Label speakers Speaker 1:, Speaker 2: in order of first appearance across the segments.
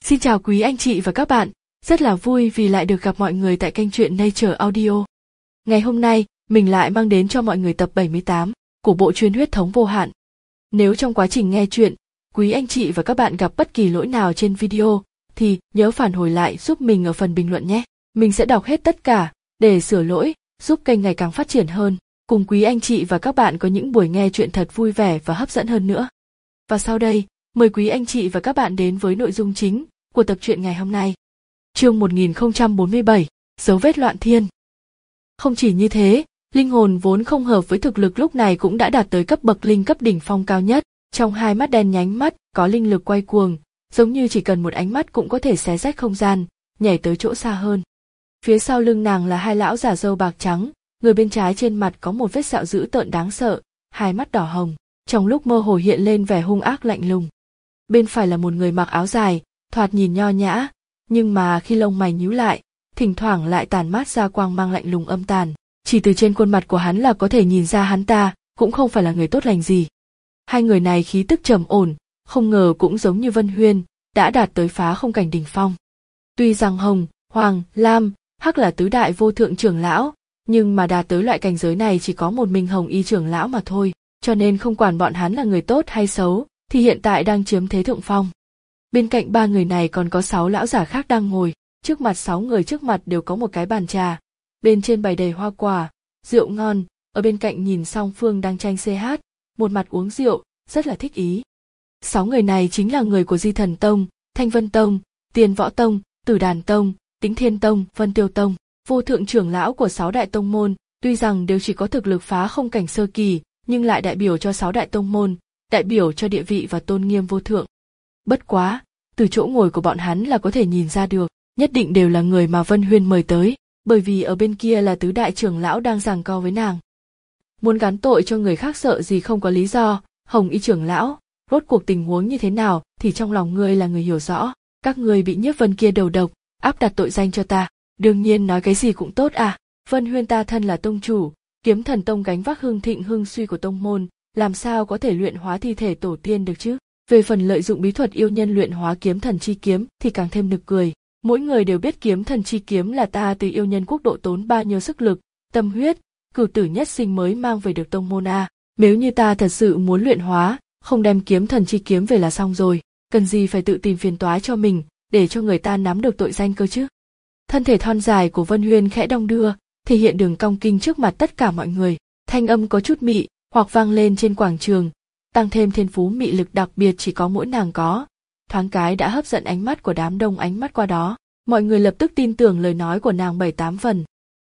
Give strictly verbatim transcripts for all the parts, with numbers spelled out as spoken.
Speaker 1: Xin chào quý anh chị và các bạn, rất là vui vì lại được gặp mọi người tại kênh truyện Nature Audio. Ngày hôm nay, mình lại mang đến cho mọi người tập bảy mươi tám của bộ truyện Huyết thống vô hạn. Nếu trong quá trình nghe truyện, quý anh chị và các bạn gặp bất kỳ lỗi nào trên video, thì nhớ phản hồi lại giúp mình ở phần bình luận nhé. Mình sẽ đọc hết tất cả để sửa lỗi, giúp kênh ngày càng phát triển hơn, cùng quý anh chị và các bạn có những buổi nghe truyện thật vui vẻ và hấp dẫn hơn nữa. Và sau đây, mời quý anh chị và các bạn đến với nội dung chính của tập truyện ngày hôm nay. Chương một nghìn không trăm bốn mươi bảy, dấu vết loạn thiên. Không chỉ như thế, linh hồn vốn không hợp với thực lực lúc này cũng đã đạt tới cấp bậc linh cấp đỉnh phong cao nhất, trong hai mắt đen nhánh mắt có linh lực quay cuồng, giống như chỉ cần một ánh mắt cũng có thể xé rách không gian, nhảy tới chỗ xa hơn. Phía sau lưng nàng là hai lão già râu bạc trắng, người bên trái trên mặt có một vết sẹo dữ tợn đáng sợ, hai mắt đỏ hồng, trong lúc mơ hồ hiện lên vẻ hung ác lạnh lùng. Bên phải là một người mặc áo dài, thoạt nhìn nho nhã, nhưng mà khi lông mày nhíu lại, thỉnh thoảng lại tàn mát ra quang mang lạnh lùng âm tàn, chỉ từ trên khuôn mặt của hắn là có thể nhìn ra hắn ta cũng không phải là người tốt lành gì. Hai người này khí tức trầm ổn, không ngờ cũng giống như Vân Huyên, đã đạt tới phá không cảnh đỉnh phong. Tuy rằng Hồng, Hoàng, Lam, Hắc là tứ đại vô thượng trưởng lão, nhưng mà đạt tới loại cảnh giới này chỉ có một mình Hồng Y trưởng lão mà thôi, cho nên không quản bọn hắn là người tốt hay xấu, thì hiện tại đang chiếm thế thượng phong. Bên cạnh ba người này còn có sáu lão giả khác đang ngồi, trước mặt sáu người trước mặt đều có một cái bàn trà, bên trên bày đầy hoa quả, rượu ngon, ở bên cạnh nhìn song phương đang tranh xê hát, một mặt uống rượu, rất là thích ý. Sáu người này chính là người của Di Thần Tông, Thanh Vân Tông, Tiên Võ Tông, Tử Đàn Tông, Tĩnh Thiên Tông, Vân Tiêu Tông, vô thượng trưởng lão của sáu đại tông môn, tuy rằng đều chỉ có thực lực phá không cảnh sơ kỳ, nhưng lại đại biểu cho sáu đại tông môn, đại biểu cho địa vị và tôn nghiêm vô thượng. Bất quá, từ chỗ ngồi của bọn hắn là có thể nhìn ra được, nhất định đều là người mà Vân Huyên mời tới, bởi vì ở bên kia là tứ đại trưởng lão đang giằng co với nàng. Muốn gán tội cho người khác sợ gì không có lý do, Hồng Y trưởng lão, rốt cuộc tình huống như thế nào thì trong lòng ngươi là người hiểu rõ, các ngươi bị Nhiếp Vân kia đầu độc, áp đặt tội danh cho ta, đương nhiên nói cái gì cũng tốt à, Vân Huyên ta thân là tông chủ, Kiếm Thần Tông gánh vác hưng thịnh hưng suy của tông môn, làm sao có thể luyện hóa thi thể tổ tiên được chứ? Về phần lợi dụng bí thuật yêu nhân luyện hóa kiếm thần chi kiếm thì càng thêm nực cười. Mỗi người đều biết kiếm thần chi kiếm là ta từ yêu nhân quốc độ tốn bao nhiêu sức lực, tâm huyết, cửu tử nhất sinh mới mang về được tông môn a. Nếu như ta thật sự muốn luyện hóa, không đem kiếm thần chi kiếm về là xong rồi, cần gì phải tự tìm phiền toái cho mình, để cho người ta nắm được tội danh cơ chứ? Thân thể thon dài của Vân Huyên khẽ đong đưa, thể hiện đường cong kinh trước mặt tất cả mọi người, thanh âm có chút mị, hoặc vang lên trên quảng trường, tăng thêm thiên phú mị lực đặc biệt chỉ có mỗi nàng có, thoáng cái đã hấp dẫn ánh mắt của đám đông ánh mắt qua đó, mọi người lập tức tin tưởng lời nói của nàng bảy tám phần.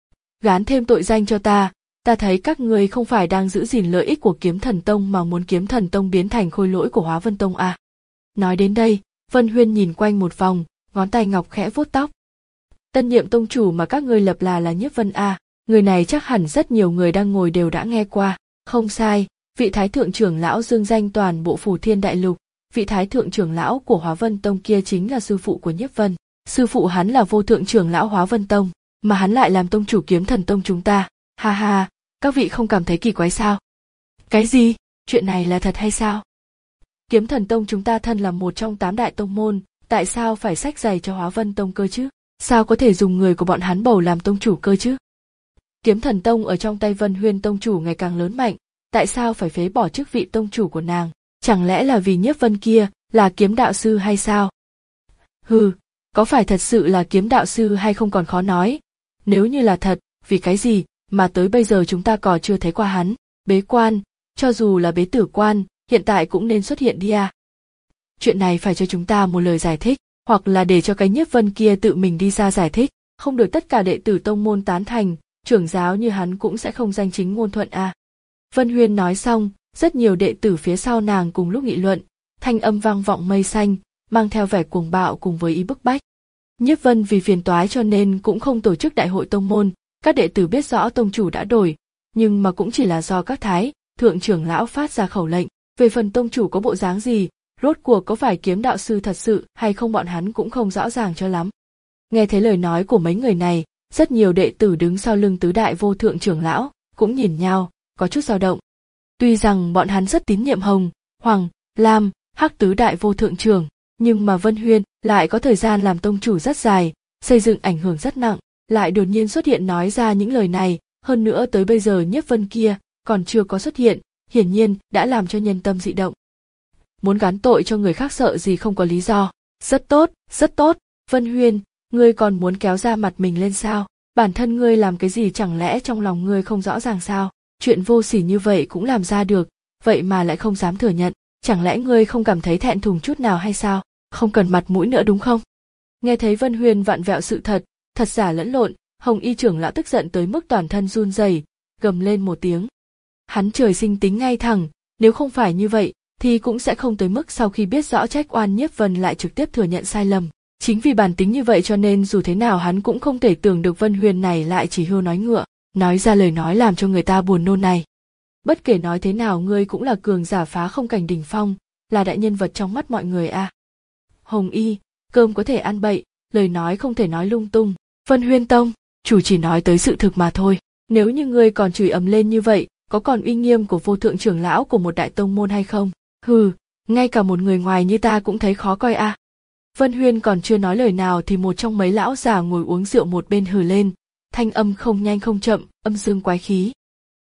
Speaker 1: Gán thêm tội danh cho ta, ta thấy các ngươi không phải đang giữ gìn lợi ích của Kiếm Thần Tông mà muốn Kiếm Thần Tông biến thành khôi lỗi của Hóa Vân Tông à. Nói đến đây, Vân Huyên nhìn quanh một vòng, ngón tay ngọc khẽ vuốt tóc. Tân nhiệm tông chủ mà các ngươi lập là là Nhiếp Vân a, người này chắc hẳn rất nhiều người đang ngồi đều đã nghe qua, không sai. Vị thái thượng trưởng lão dương danh toàn bộ Phủ Thiên Đại Lục, vị thái thượng trưởng lão của Hóa Vân Tông kia chính là sư phụ của Nhiếp Vân, sư phụ hắn là vô thượng trưởng lão Hóa Vân Tông, mà hắn lại làm tông chủ Kiếm Thần Tông chúng ta, ha ha, các vị không cảm thấy kỳ quái sao? Cái gì? Chuyện này là thật hay sao? Kiếm Thần Tông chúng ta thân là một trong tám đại tông môn, tại sao phải xách giày cho Hóa Vân Tông cơ chứ? Sao có thể dùng người của bọn hắn bầu làm tông chủ cơ chứ? Kiếm Thần Tông ở trong tay Vân Huyên tông chủ ngày càng lớn mạnh, tại sao phải phế bỏ chức vị tông chủ của nàng? Chẳng lẽ là vì Nhiếp Vân kia là kiếm đạo sư hay sao? Hừ, có phải thật sự là kiếm đạo sư hay không còn khó nói. Nếu như là thật, vì cái gì mà tới bây giờ chúng ta còn chưa thấy qua hắn? Bế quan, cho dù là bế tử quan, hiện tại cũng nên xuất hiện đi à? Chuyện này phải cho chúng ta một lời giải thích, hoặc là để cho cái Nhiếp Vân kia tự mình đi ra giải thích, không được tất cả đệ tử tông môn tán thành, trưởng giáo như hắn cũng sẽ không danh chính ngôn thuận à? Vân Huyên nói xong, rất nhiều đệ tử phía sau nàng cùng lúc nghị luận, thanh âm vang vọng mây xanh, mang theo vẻ cuồng bạo cùng với ý bức bách. Nhiếp Vân vì phiền toái cho nên cũng không tổ chức đại hội tông môn, các đệ tử biết rõ tông chủ đã đổi, nhưng mà cũng chỉ là do các thái, thượng trưởng lão phát ra khẩu lệnh, về phần tông chủ có bộ dáng gì, rốt cuộc có phải kiếm đạo sư thật sự hay không bọn hắn cũng không rõ ràng cho lắm. Nghe thấy lời nói của mấy người này, rất nhiều đệ tử đứng sau lưng tứ đại vô thượng trưởng lão, cũng nhìn nhau, có chút dao động. Tuy rằng bọn hắn rất tín nhiệm Hồng, Hoàng, Lam, Hắc tứ đại vô thượng trưởng, nhưng mà Vân Huyên lại có thời gian làm tông chủ rất dài, xây dựng ảnh hưởng rất nặng, lại đột nhiên xuất hiện nói ra những lời này, hơn nữa tới bây giờ Nhiếp Vân kia còn chưa có xuất hiện, hiển nhiên đã làm cho nhân tâm dị động. Muốn gán tội cho người khác sợ gì không có lý do. Rất tốt, rất tốt, Vân Huyên, ngươi còn muốn kéo ra mặt mình lên sao? Bản thân ngươi làm cái gì chẳng lẽ trong lòng ngươi không rõ ràng sao? Chuyện vô sỉ như vậy cũng làm ra được, vậy mà lại không dám thừa nhận, chẳng lẽ ngươi không cảm thấy thẹn thùng chút nào hay sao? Không cần mặt mũi nữa đúng không? Nghe thấy Vân Huyên vặn vẹo sự thật, thật giả lẫn lộn, Hồng Y trưởng lão tức giận tới mức toàn thân run rẩy, gầm lên một tiếng. Hắn trời sinh tính ngay thẳng, nếu không phải như vậy, thì cũng sẽ không tới mức sau khi biết rõ trách oan Nhiếp Vân lại trực tiếp thừa nhận sai lầm. Chính vì bản tính như vậy cho nên dù thế nào hắn cũng không thể tưởng được Vân Huyên này lại chỉ hươu nói ngựa, nói ra lời nói làm cho người ta buồn nôn này. Bất kể nói thế nào ngươi cũng là cường giả phá không cảnh đỉnh phong, là đại nhân vật trong mắt mọi người a. À. Hồng Y, cơm có thể ăn bậy, lời nói không thể nói lung tung. Vân Huyên Tông, chủ chỉ nói tới sự thực mà thôi. Nếu như ngươi còn chửi ầm lên như vậy, có còn uy nghiêm của vô thượng trưởng lão của một đại tông môn hay không? Hừ, ngay cả một người ngoài như ta cũng thấy khó coi a. À. Vân Huyên còn chưa nói lời nào thì một trong mấy lão già ngồi uống rượu một bên hừ lên, thanh âm không nhanh không chậm, âm dương quái khí.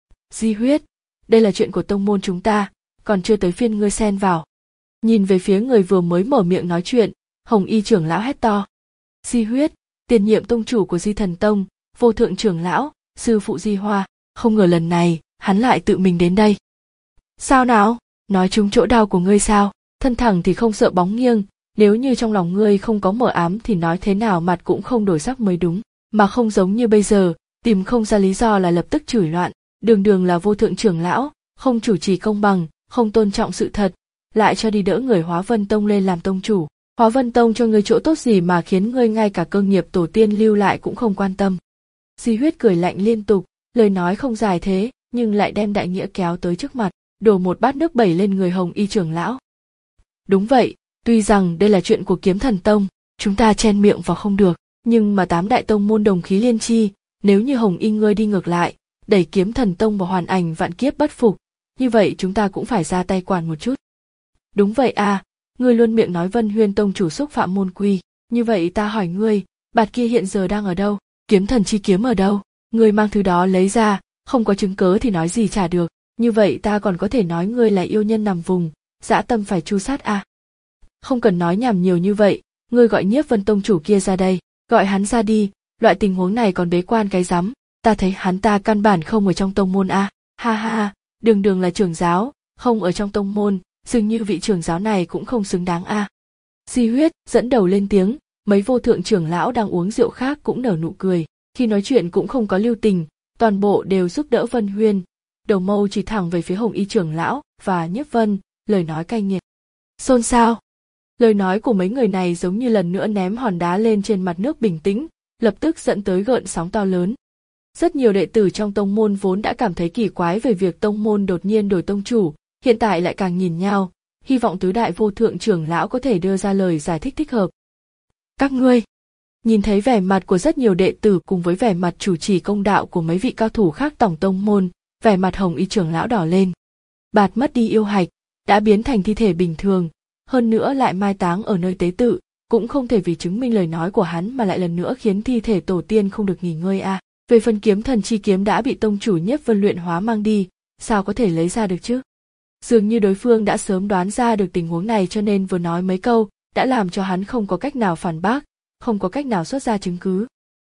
Speaker 1: Di Huyết, đây là chuyện của tông môn chúng ta, còn chưa tới phiên ngươi xen vào. Nhìn về phía người vừa mới mở miệng nói chuyện, Hồng Y trưởng lão hét to. Di Huyết, tiền nhiệm tông chủ của Di Thần Tông, vô thượng trưởng lão, sư phụ Di Hoa, không ngờ lần này, hắn lại tự mình đến đây. Sao nào, nói trúng chỗ đau của ngươi sao, thân thẳng thì không sợ bóng nghiêng, nếu như trong lòng ngươi không có mờ ám thì nói thế nào mặt cũng không đổi sắc mới đúng, mà không giống như bây giờ, tìm không ra lý do là lập tức chửi loạn, đường đường là vô thượng trưởng lão, không chủ trì công bằng, không tôn trọng sự thật, lại cho đi đỡ người Hóa Vân Tông lên làm tông chủ. Hóa Vân Tông cho ngươi chỗ tốt gì mà khiến ngươi ngay cả cơ nghiệp tổ tiên lưu lại cũng không quan tâm. Di Huyết cười lạnh liên tục, lời nói không dài thế, nhưng lại đem đại nghĩa kéo tới trước mặt, đổ một bát nước bẩy lên người Hồng Y trưởng lão. Đúng vậy, tuy rằng đây là chuyện của Kiếm Thần Tông, chúng ta chen miệng vào không được, nhưng mà tám đại tông môn đồng khí liên chi, nếu như Hồng Y ngươi đi ngược lại, đẩy Kiếm Thần Tông vào hoàn ảnh vạn kiếp bất phục, như vậy chúng ta cũng phải ra tay quản một chút. Đúng vậy à, ngươi luôn miệng nói Vân Huyên Tông chủ xúc phạm môn quy, như vậy ta hỏi ngươi, bạt kia hiện giờ đang ở đâu, kiếm thần chi kiếm ở đâu, ngươi mang thứ đó lấy ra, không có chứng cớ thì nói gì chả được, như vậy ta còn có thể nói ngươi là yêu nhân nằm vùng, dã tâm phải tru sát à. Không cần nói nhảm nhiều như vậy, ngươi gọi Nhiếp Vân Tông chủ kia ra đây, gọi hắn ra đi, loại tình huống này còn bế quan cái rắm, ta thấy hắn ta căn bản không ở trong tông môn à. Ha ha ha, đường đường là trưởng giáo, không ở trong tông môn, dường như vị trưởng giáo này cũng không xứng đáng a. À. Di Huyết dẫn đầu lên tiếng, mấy vô thượng trưởng lão đang uống rượu khác cũng nở nụ cười, khi nói chuyện cũng không có lưu tình, toàn bộ đều giúp đỡ Vân Huyên, đầu mâu chỉ thẳng về phía Hồng Y trưởng lão và Nhiếp Vân, lời nói cay nghiệt. Xôn xao. Lời nói của mấy người này giống như lần nữa ném hòn đá lên trên mặt nước bình tĩnh, lập tức dẫn tới gợn sóng to lớn. Rất nhiều đệ tử trong tông môn vốn đã cảm thấy kỳ quái về việc tông môn đột nhiên đổi tông chủ, hiện tại lại càng nhìn nhau, hy vọng tứ đại vô thượng trưởng lão có thể đưa ra lời giải thích thích hợp. Các ngươi, nhìn thấy vẻ mặt của rất nhiều đệ tử cùng với vẻ mặt chủ trì công đạo của mấy vị cao thủ khác tổng tông môn, vẻ mặt Hồng Y trưởng lão đỏ lên. Bạt mất đi yêu hạch, đã biến thành thi thể bình thường, hơn nữa lại mai táng ở nơi tế tự, cũng không thể vì chứng minh lời nói của hắn mà lại lần nữa khiến thi thể tổ tiên không được nghỉ ngơi a. À. Về phần kiếm thần chi kiếm đã bị tông chủ Nhiếp Vân luyện hóa mang đi, sao có thể lấy ra được chứ? Dường như đối phương đã sớm đoán ra được tình huống này cho nên vừa nói mấy câu, đã làm cho hắn không có cách nào phản bác, không có cách nào xuất ra chứng cứ.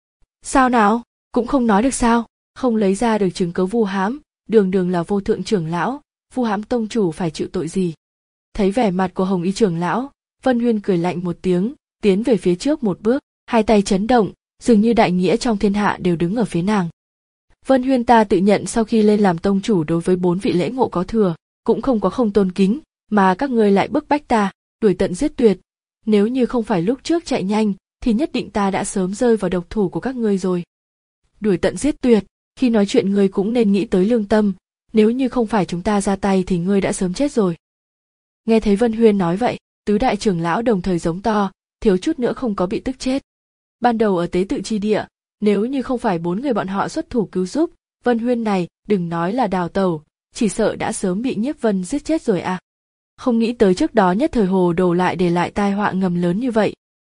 Speaker 1: Sao nào, cũng không nói được sao, không lấy ra được chứng cứ vu hãm, đường đường là vô thượng trưởng lão, vu hãm tông chủ phải chịu tội gì? Thấy vẻ mặt của Hồng Y trưởng lão, Vân Huyên cười lạnh một tiếng, tiến về phía trước một bước, hai tay chấn động, dường như đại nghĩa trong thiên hạ đều đứng ở phía nàng. Vân Huyên ta tự nhận sau khi lên làm tông chủ đối với bốn vị lễ ngộ có thừa, cũng không có không tôn kính, mà các ngươi lại bức bách ta, đuổi tận giết tuyệt. Nếu như không phải lúc trước chạy nhanh, thì nhất định ta đã sớm rơi vào độc thủ của các ngươi rồi. Đuổi tận giết tuyệt, khi nói chuyện ngươi cũng nên nghĩ tới lương tâm, nếu như không phải chúng ta ra tay thì ngươi đã sớm chết rồi. Nghe thấy Vân Huyên nói vậy, tứ đại trưởng lão đồng thời giống to, thiếu chút nữa không có bị tức chết. Ban đầu ở tế tự chi địa, nếu như không phải bốn người bọn họ xuất thủ cứu giúp, Vân Huyên này, đừng nói là đào tẩu, chỉ sợ đã sớm bị Nhiếp Vân giết chết rồi à. Không nghĩ tới trước đó nhất thời hồ đồ lại để lại tai họa ngầm lớn như vậy.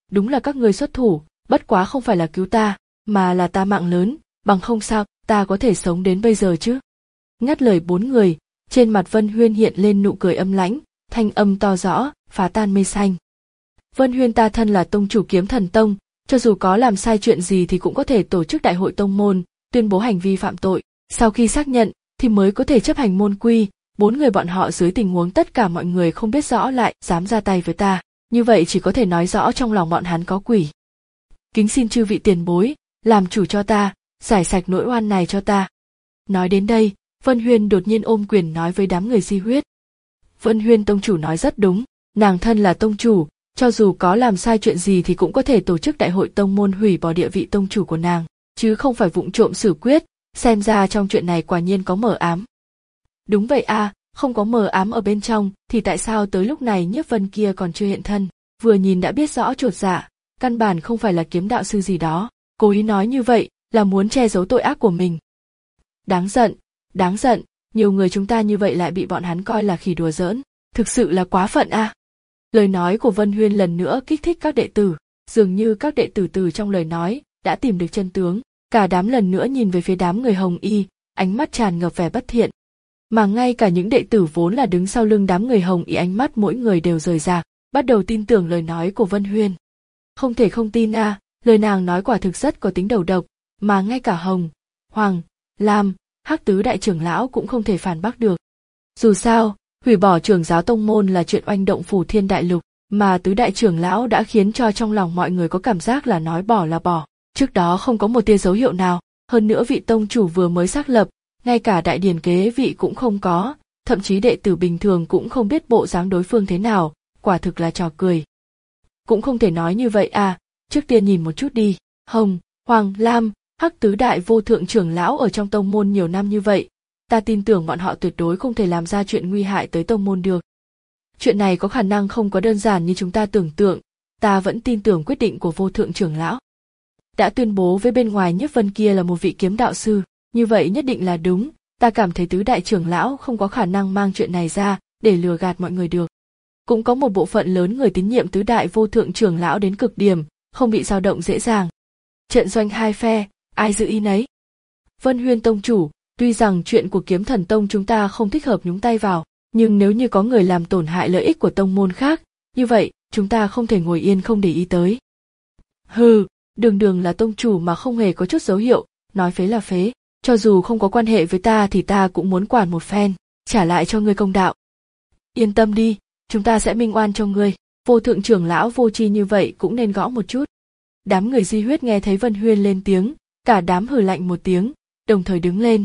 Speaker 1: đúng là các ngươi xuất thủ, bất quá không phải là cứu ta, mà là ta mạng lớn, bằng không sao, ta có thể sống đến bây giờ chứ. Ngắt lời bốn người, trên mặt Vân Huyên hiện lên nụ cười âm lãnh, thanh âm to rõ, phá tan mây xanh. Vân Huyên ta thân là tông chủ Kiếm Thần Tông, cho dù có làm sai chuyện gì thì cũng có thể tổ chức đại hội tông môn, tuyên bố hành vi phạm tội, sau khi xác nhận thì mới có thể chấp hành môn quy. Bốn người bọn họ dưới tình huống tất cả mọi người không biết rõ lại dám ra tay với ta, như vậy chỉ có thể nói rõ trong lòng bọn hắn có quỷ. Kính xin chư vị tiền bối, làm chủ cho ta, giải sạch nỗi oan này cho ta. Nói đến đây, Vân Huyên đột nhiên ôm quyền nói với đám người Di Huyết. Vân Huyên tông chủ nói rất đúng, nàng thân là tông chủ, cho dù có làm sai chuyện gì thì cũng có thể tổ chức đại hội tông môn hủy bỏ địa vị tông chủ của nàng, chứ không phải vụng trộm xử quyết, xem ra trong chuyện này quả nhiên có mờ ám. Đúng vậy a, à, không có mờ ám ở bên trong thì tại sao tới lúc này Nhiếp Vân kia còn chưa hiện thân, vừa nhìn đã biết rõ chột dạ, căn bản không phải là kiếm đạo sư gì đó, cố ý nói như vậy là muốn che giấu tội ác của mình. Đáng giận, đáng giận, nhiều người chúng ta như vậy lại bị bọn hắn coi là khỉ đùa giỡn, thực sự là quá phận a. À. Lời nói của Vân Huyên lần nữa kích thích các đệ tử, dường như các đệ tử từ trong lời nói đã tìm được chân tướng, cả đám lần nữa nhìn về phía đám người Hồng Y, ánh mắt tràn ngập vẻ bất thiện. Mà ngay cả những đệ tử vốn là đứng sau lưng đám người Hồng Y ánh mắt mỗi người đều rời rạc, bắt đầu tin tưởng lời nói của Vân Huyên. Không thể không tin a, à, lời nàng nói quả thực rất có tính đầu độc, mà ngay cả Hồng, Hoàng, Lam, Hắc tứ đại trưởng lão cũng không thể phản bác được. Dù sao, hủy bỏ trưởng giáo tông môn là chuyện oanh động phủ thiên đại lục, mà tứ đại trưởng lão đã khiến cho trong lòng mọi người có cảm giác là nói bỏ là bỏ. Trước đó không có một tia dấu hiệu nào, hơn nữa vị tông chủ vừa mới xác lập, ngay cả đại điển kế vị cũng không có, thậm chí đệ tử bình thường cũng không biết bộ dáng đối phương thế nào, quả thực là trò cười. Cũng không thể nói như vậy à, trước tiên nhìn một chút đi, Hồng, Hoàng, Lam, Hắc tứ đại vô thượng trưởng lão ở trong tông môn nhiều năm như vậy, ta tin tưởng bọn họ tuyệt đối không thể làm ra chuyện nguy hại tới tông môn được. Chuyện này có khả năng không có đơn giản như chúng ta tưởng tượng, ta vẫn tin tưởng quyết định của vô thượng trưởng lão. Đã tuyên bố với bên ngoài Nhiếp Vân kia là một vị kiếm đạo sư, như vậy nhất định là đúng, ta cảm thấy tứ đại trưởng lão không có khả năng mang chuyện này ra để lừa gạt mọi người được. Cũng có một bộ phận lớn người tín nhiệm tứ đại vô thượng trưởng lão đến cực điểm, không bị dao động dễ dàng. Trận doanh hai phe, ai dự ý nấy. Vân Huyên tông chủ, tuy rằng chuyện của Kiếm Thần Tông chúng ta không thích hợp nhúng tay vào, nhưng nếu như có người làm tổn hại lợi ích của tông môn khác, như vậy chúng ta không thể ngồi yên không để ý tới. Hừ, đường đường là tông chủ mà không hề có chút dấu hiệu, nói phế là phế, cho dù không có quan hệ với ta thì ta cũng muốn quản một phen, trả lại cho ngươi công đạo. Yên tâm đi, chúng ta sẽ minh oan cho ngươi, vô thượng trưởng lão vô tri như vậy cũng nên gõ một chút. Đám người Di Huyết nghe thấy Vân Huyên lên tiếng, cả đám hừ lạnh một tiếng, đồng thời đứng lên.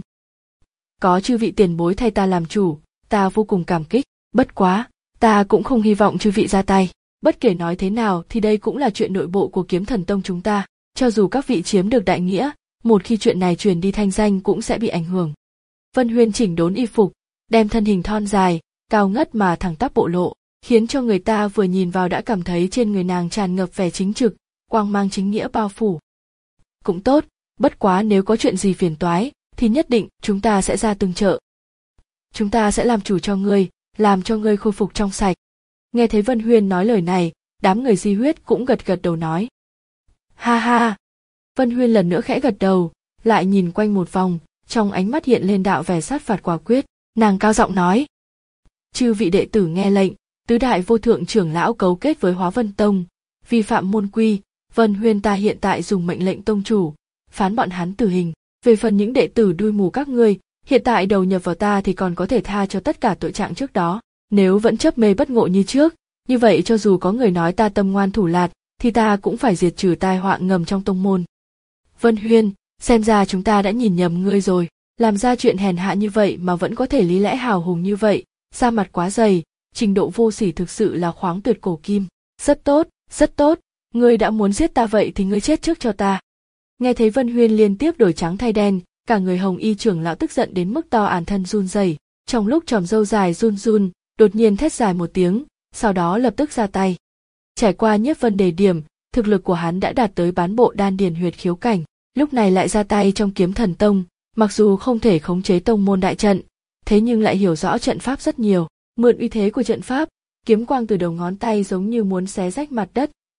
Speaker 1: Có chư vị tiền bối thay ta làm chủ, ta vô cùng cảm kích, bất quá, ta cũng không hy vọng chư vị ra tay, bất kể nói thế nào thì đây cũng là chuyện nội bộ của Kiếm Thần Tông chúng ta, cho dù các vị chiếm được đại nghĩa, một khi chuyện này truyền đi thanh danh cũng sẽ bị ảnh hưởng. Vân Huyên chỉnh đốn y phục, đem thân hình thon dài, cao ngất mà thẳng tắp bộ lộ, khiến cho người ta vừa nhìn vào đã cảm thấy trên người nàng tràn ngập vẻ chính trực, quang mang chính nghĩa bao phủ. Cũng tốt, bất quá nếu có chuyện gì phiền toái, thì nhất định chúng ta sẽ ra tương trợ. Chúng ta sẽ làm chủ cho ngươi, làm cho ngươi khôi phục trong sạch. Nghe thấy Vân Huyên nói lời này, đám người Di Huyết cũng gật gật đầu nói. Ha ha! Vân Huyên lần nữa khẽ gật đầu, lại nhìn quanh một vòng, trong ánh mắt hiện lên đạo vẻ sát phạt quả quyết, nàng cao giọng nói. Chư vị đệ tử nghe lệnh, tứ đại vô thượng trưởng lão cấu kết với Hóa Vân Tông, vi phạm môn quy, Vân Huyên ta hiện tại dùng mệnh lệnh tông chủ, phán bọn hắn tử hình. Về phần những đệ tử đuôi mù các ngươi, hiện tại đầu nhập vào ta thì còn có thể tha cho tất cả tội trạng trước đó. Nếu vẫn chấp mê bất ngộ như trước, như vậy cho dù có người nói ta tâm ngoan thủ lạt, thì ta cũng phải diệt trừ tai họa ngầm trong tông môn. Vân Huyên, xem ra chúng ta đã nhìn nhầm ngươi rồi, làm ra chuyện hèn hạ như vậy mà vẫn có thể lý lẽ hào hùng như vậy, da mặt quá dày, trình độ vô sỉ thực sự là khoáng tuyệt cổ kim. Rất tốt, rất tốt, ngươi đã muốn giết ta vậy thì ngươi chết trước cho ta. Nghe thấy Vân Huyên liên tiếp đổi trắng thay đen, cả người Hồng Y trưởng lão tức giận đến mức to ản thân run rẩy, trong lúc tròm râu dài run run, đột nhiên thét dài một tiếng, sau đó lập tức ra tay. Trải qua Nhiếp Vân đề điểm, thực lực của hắn đã đạt tới bán bộ đan điền huyệt khiếu cảnh, lúc này lại ra tay trong Kiếm Thần Tông, mặc dù không thể khống chế tông môn đại trận, thế nhưng lại hiểu rõ trận pháp rất nhiều, mượn uy thế của trận pháp, kiếm quang từ đầu ngón tay giống như muốn xé rách mặt đất,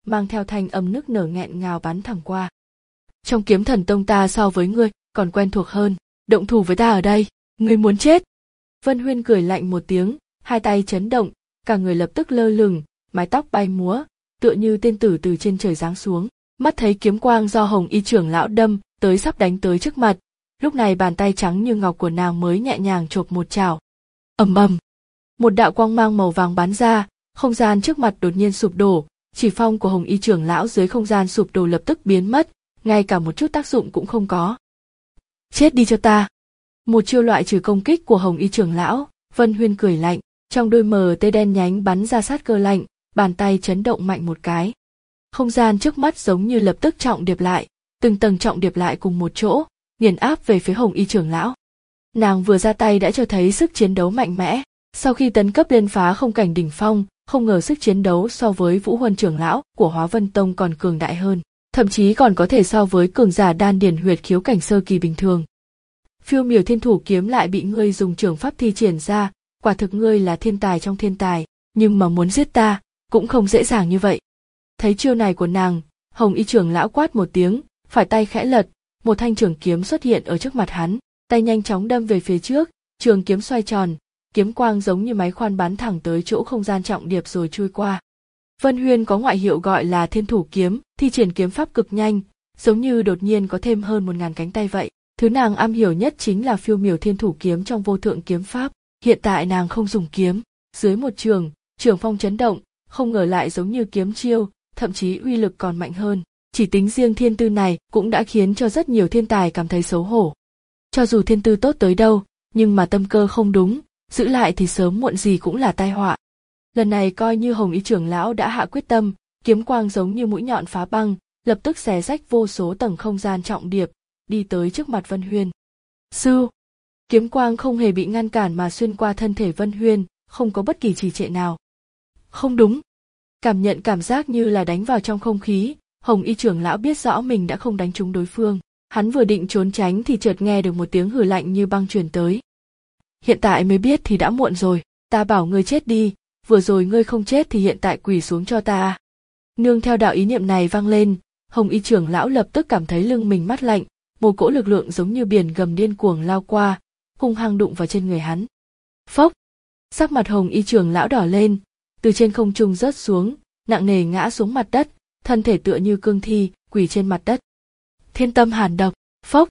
Speaker 1: mang theo thanh âm nức nở nghẹn ngào bắn thẳng qua. Trong Kiếm Thần Tông ta so với ngươi còn quen thuộc hơn, động thủ với ta ở đây, ngươi muốn chết. Vân Huyên cười lạnh một tiếng, hai tay chấn động, cả người lập tức lơ lửng, mái tóc bay múa, tựa như tiên tử từ trên trời giáng xuống. Mắt thấy kiếm quang do Hồng Y trưởng lão đâm tới sắp đánh tới trước mặt, lúc này bàn tay trắng như ngọc của nàng mới nhẹ nhàng chộp một chảo. Ầm ầm, một đạo quang mang màu vàng bắn ra, không gian trước mặt đột nhiên sụp đổ, chỉ phong của Hồng Y trưởng lão dưới không gian sụp đổ lập tức biến mất, ngay cả một chút tác dụng cũng không có. Chết đi cho ta! Một chiêu loại trừ công kích của Hồng Y trưởng lão, Vân Huyên cười lạnh, trong đôi mờ tê đen nhánh bắn ra sát cơ lạnh, bàn tay chấn động mạnh một cái. Không gian trước mắt giống như lập tức trọng điệp lại, từng tầng trọng điệp lại cùng một chỗ, nghiền áp về phía Hồng Y trưởng lão. Nàng vừa ra tay đã cho thấy sức chiến đấu mạnh mẽ, sau khi tấn cấp lên phá không cảnh đỉnh phong, không ngờ sức chiến đấu so với Vũ Huân trưởng lão của Hóa Vân Tông còn cường đại hơn, thậm chí còn có thể so với cường giả đan điền huyệt khiếu cảnh sơ kỳ bình thường. Phiêu Miểu Thiên Thủ kiếm lại bị ngươi dùng trường pháp thi triển ra, quả thực ngươi là thiên tài trong thiên tài, nhưng mà muốn giết ta, cũng không dễ dàng như vậy. Thấy chiêu này của nàng, Hồng Y trưởng lão quát một tiếng, phải tay khẽ lật, một thanh trường kiếm xuất hiện ở trước mặt hắn, tay nhanh chóng đâm về phía trước, trường kiếm xoay tròn, kiếm quang giống như máy khoan bắn thẳng tới chỗ không gian trọng điệp rồi chui qua. Vân Huyên có ngoại hiệu gọi là Thiên Thủ kiếm, thi triển kiếm pháp cực nhanh, giống như đột nhiên có thêm hơn một ngàn cánh tay vậy. Thứ nàng am hiểu nhất chính là Phiêu Miểu Thiên Thủ kiếm trong vô thượng kiếm pháp. Hiện tại nàng không dùng kiếm, dưới một trường, trường phong chấn động, không ngờ lại giống như kiếm chiêu, thậm chí uy lực còn mạnh hơn. Chỉ tính riêng thiên tư này cũng đã khiến cho rất nhiều thiên tài cảm thấy xấu hổ. Cho dù thiên tư tốt tới đâu, nhưng mà tâm cơ không đúng, giữ lại thì sớm muộn gì cũng là tai họa. Lần này coi như Hồng Y trưởng lão đã hạ quyết tâm, kiếm quang giống như mũi nhọn phá băng, lập tức xé rách vô số tầng không gian trọng điệp, đi tới trước mặt Vân Huyên. Sư! Kiếm quang không hề bị ngăn cản mà xuyên qua thân thể Vân Huyên, không có bất kỳ trì trệ nào. Không đúng! Cảm nhận cảm giác như là đánh vào trong không khí, Hồng Y trưởng lão biết rõ mình đã không đánh trúng đối phương. Hắn vừa định trốn tránh thì chợt nghe được một tiếng hừ lạnh như băng truyền tới. Hiện tại mới biết thì đã muộn rồi, ta bảo ngươi chết đi, vừa rồi ngươi không chết thì hiện tại quỳ xuống cho ta. Nương theo đạo ý niệm này vang lên, Hồng Y trưởng lão lập tức cảm thấy lưng mình mát lạnh, một cỗ lực lượng giống như biển gầm điên cuồng lao qua, hung hăng đụng vào trên người hắn. Phốc! Sắc mặt Hồng Y trưởng lão đỏ lên, từ trên không trung rớt xuống, nặng nề ngã xuống mặt đất, thân thể tựa như cương thi, quỳ trên mặt đất. Thiên tâm hàn độc, phốc!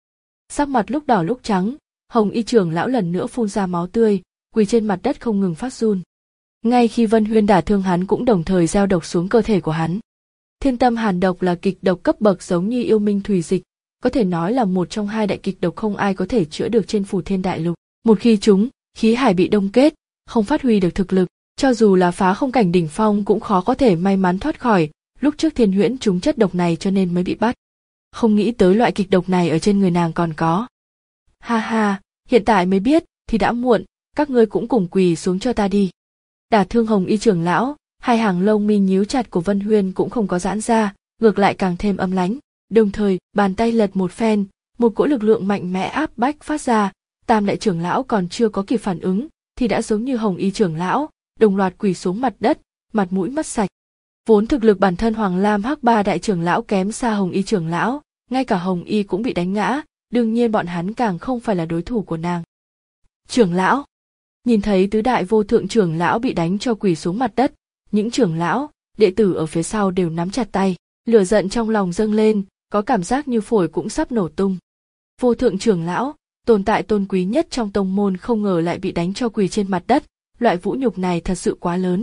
Speaker 1: Sắc mặt lúc đỏ lúc trắng, Hồng Y trưởng lão lần nữa phun ra máu tươi, quỳ trên mặt đất không ngừng phát run. Ngay khi Vân Huyên đả thương hắn cũng đồng thời gieo độc xuống cơ thể của hắn. Thiên tâm hàn độc là kịch độc cấp bậc giống như yêu minh thủy dịch, có thể nói là một trong hai đại kịch độc không ai có thể chữa được trên Phù Thiên Đại Lục. Một khi chúng, khí hải bị đông kết, không phát huy được thực lực, cho dù là phá không cảnh đỉnh phong cũng khó có thể may mắn thoát khỏi. Lúc trước Thiên Huyễn trúng chất độc này cho nên mới bị bắt. Không nghĩ tới loại kịch độc này ở trên người nàng còn có. Ha ha, hiện tại mới biết thì đã muộn, các ngươi cũng cùng quỳ xuống cho ta đi. Đả thương Hồng Y trưởng lão, hai hàng lông mi nhíu chặt của Vân Huyên cũng không có giãn ra, ngược lại càng thêm âm lãnh. Đồng thời, bàn tay lật một phen, một cỗ lực lượng mạnh mẽ áp bách phát ra, Tam đại trưởng lão còn chưa có kịp phản ứng, thì đã giống như Hồng Y trưởng lão, đồng loạt quỳ xuống mặt đất, mặt mũi mất sạch. Vốn thực lực bản thân Hoàng Lam Hắc ba đại trưởng lão kém xa Hồng Y trưởng lão, ngay cả Hồng Y cũng bị đánh ngã, đương nhiên bọn hắn càng không phải là đối thủ của nàng. Trưởng lão! Nhìn thấy tứ đại vô thượng trưởng lão bị đánh cho quỳ xuống mặt đất, những trưởng lão, đệ tử ở phía sau đều nắm chặt tay, lửa giận trong lòng dâng lên, có cảm giác như phổi cũng sắp nổ tung. Vô thượng trưởng lão, tồn tại tôn quý nhất trong tông môn không ngờ lại bị đánh cho quỳ trên mặt đất, loại vũ nhục này thật sự quá lớn.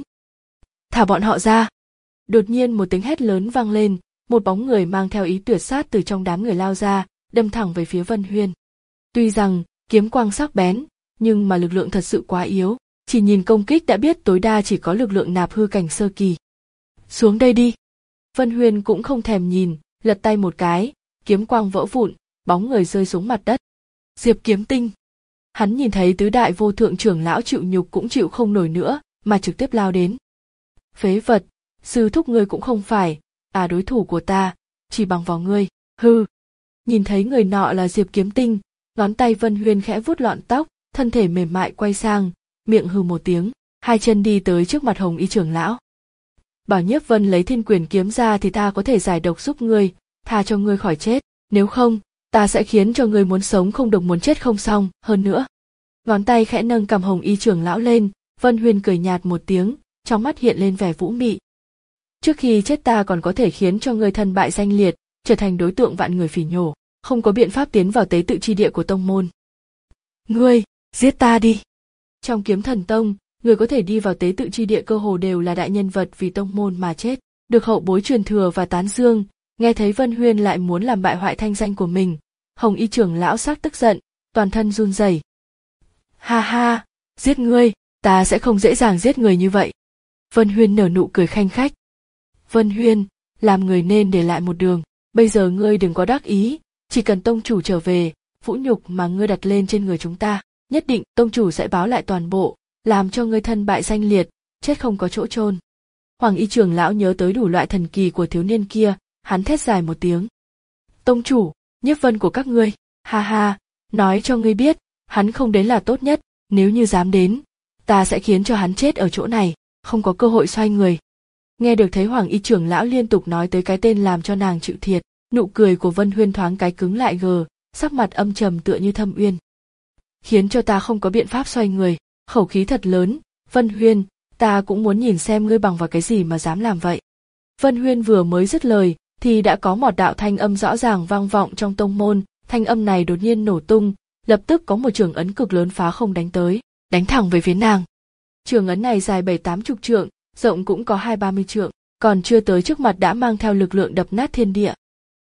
Speaker 1: Thả bọn họ ra! Đột nhiên một tiếng hét lớn vang lên, một bóng người mang theo ý tuyệt sát từ trong đám người lao ra, đâm thẳng về phía Vân Huyên. Tuy rằng, kiếm quang sắc bén, nhưng mà lực lượng thật sự quá yếu, chỉ nhìn công kích đã biết tối đa chỉ có lực lượng nạp hư cảnh sơ kỳ. Xuống đây đi! Vân Huyên cũng không thèm nhìn, lật tay một cái, kiếm quang vỡ vụn, bóng người rơi xuống mặt đất. Diệp Kiếm Tinh! Hắn nhìn thấy tứ đại vô thượng trưởng lão chịu nhục cũng chịu không nổi nữa, mà trực tiếp lao đến. Phế vật! Sư thúc ngươi cũng không phải, à đối thủ của ta, chỉ bằng vào ngươi, hư! Nhìn thấy người nọ là Diệp Kiếm Tinh, ngón tay Vân Huyên khẽ vuốt lọn tóc, thân thể mềm mại quay sang, miệng hừ một tiếng, hai chân đi tới trước mặt Hồng Y trưởng lão. bảo Nhiếp Vân lấy Thiên Quyền kiếm ra thì ta có thể giải độc giúp ngươi, tha cho ngươi khỏi chết, nếu không, ta sẽ khiến cho ngươi muốn sống không được muốn chết không xong, hơn nữa. Ngón tay khẽ nâng cầm Hồng Y trưởng lão lên, Vân Huyên cười nhạt một tiếng, trong mắt hiện lên vẻ vũ mị. Trước khi chết ta còn có thể khiến cho ngươi thân bại danh liệt, trở thành đối tượng vạn người phỉ nhổ, không có biện pháp tiến vào tế tự chi địa của tông môn. Ngươi, giết ta đi. Trong Kiếm Thần Tông, người có thể đi vào tế tự chi địa cơ hồ đều là đại nhân vật vì tông môn mà chết, được hậu bối truyền thừa và tán dương. Nghe thấy Vân Huyên lại muốn làm bại hoại thanh danh của mình, Hồng Y trưởng lão sắc tức giận, toàn thân run rẩy. Ha ha, giết ngươi, ta sẽ không dễ dàng giết người như vậy. Vân Huyên nở nụ cười khanh khách. Vân Huyên, làm người nên để lại một đường, bây giờ ngươi đừng có đắc ý, chỉ cần tông chủ trở về, vũ nhục mà ngươi đặt lên trên người chúng ta, nhất định tông chủ sẽ báo lại toàn bộ, làm cho ngươi thân bại danh liệt, chết không có chỗ chôn. Hoàng Y trưởng lão nhớ tới đủ loại thần kỳ của thiếu niên kia, hắn thét dài một tiếng. Tông chủ, Nhiếp Vân của các ngươi, ha ha, nói cho ngươi biết, hắn không đến là tốt nhất, nếu như dám đến, ta sẽ khiến cho hắn chết ở chỗ này, không có cơ hội xoay người. Nghe được thấy Hoàng Y trưởng lão liên tục nói tới cái tên làm cho nàng chịu thiệt, nụ cười của Vân Huyên thoáng cái cứng lại gờ, sắc mặt âm trầm tựa như thâm uyên. Khiến cho ta không có biện pháp xoay người, khẩu khí thật lớn, Vân Huyên, ta cũng muốn nhìn xem ngươi bằng vào cái gì mà dám làm vậy. Vân Huyên vừa mới dứt lời, thì đã có một đạo thanh âm rõ ràng vang vọng trong tông môn, thanh âm này đột nhiên nổ tung, lập tức có một trường ấn cực lớn phá không đánh tới, đánh thẳng về phía nàng. Trường ấn này dài bảy tám chục trượng, rộng cũng có hai ba mươi trượng, còn chưa tới trước mặt đã mang theo lực lượng đập nát thiên địa.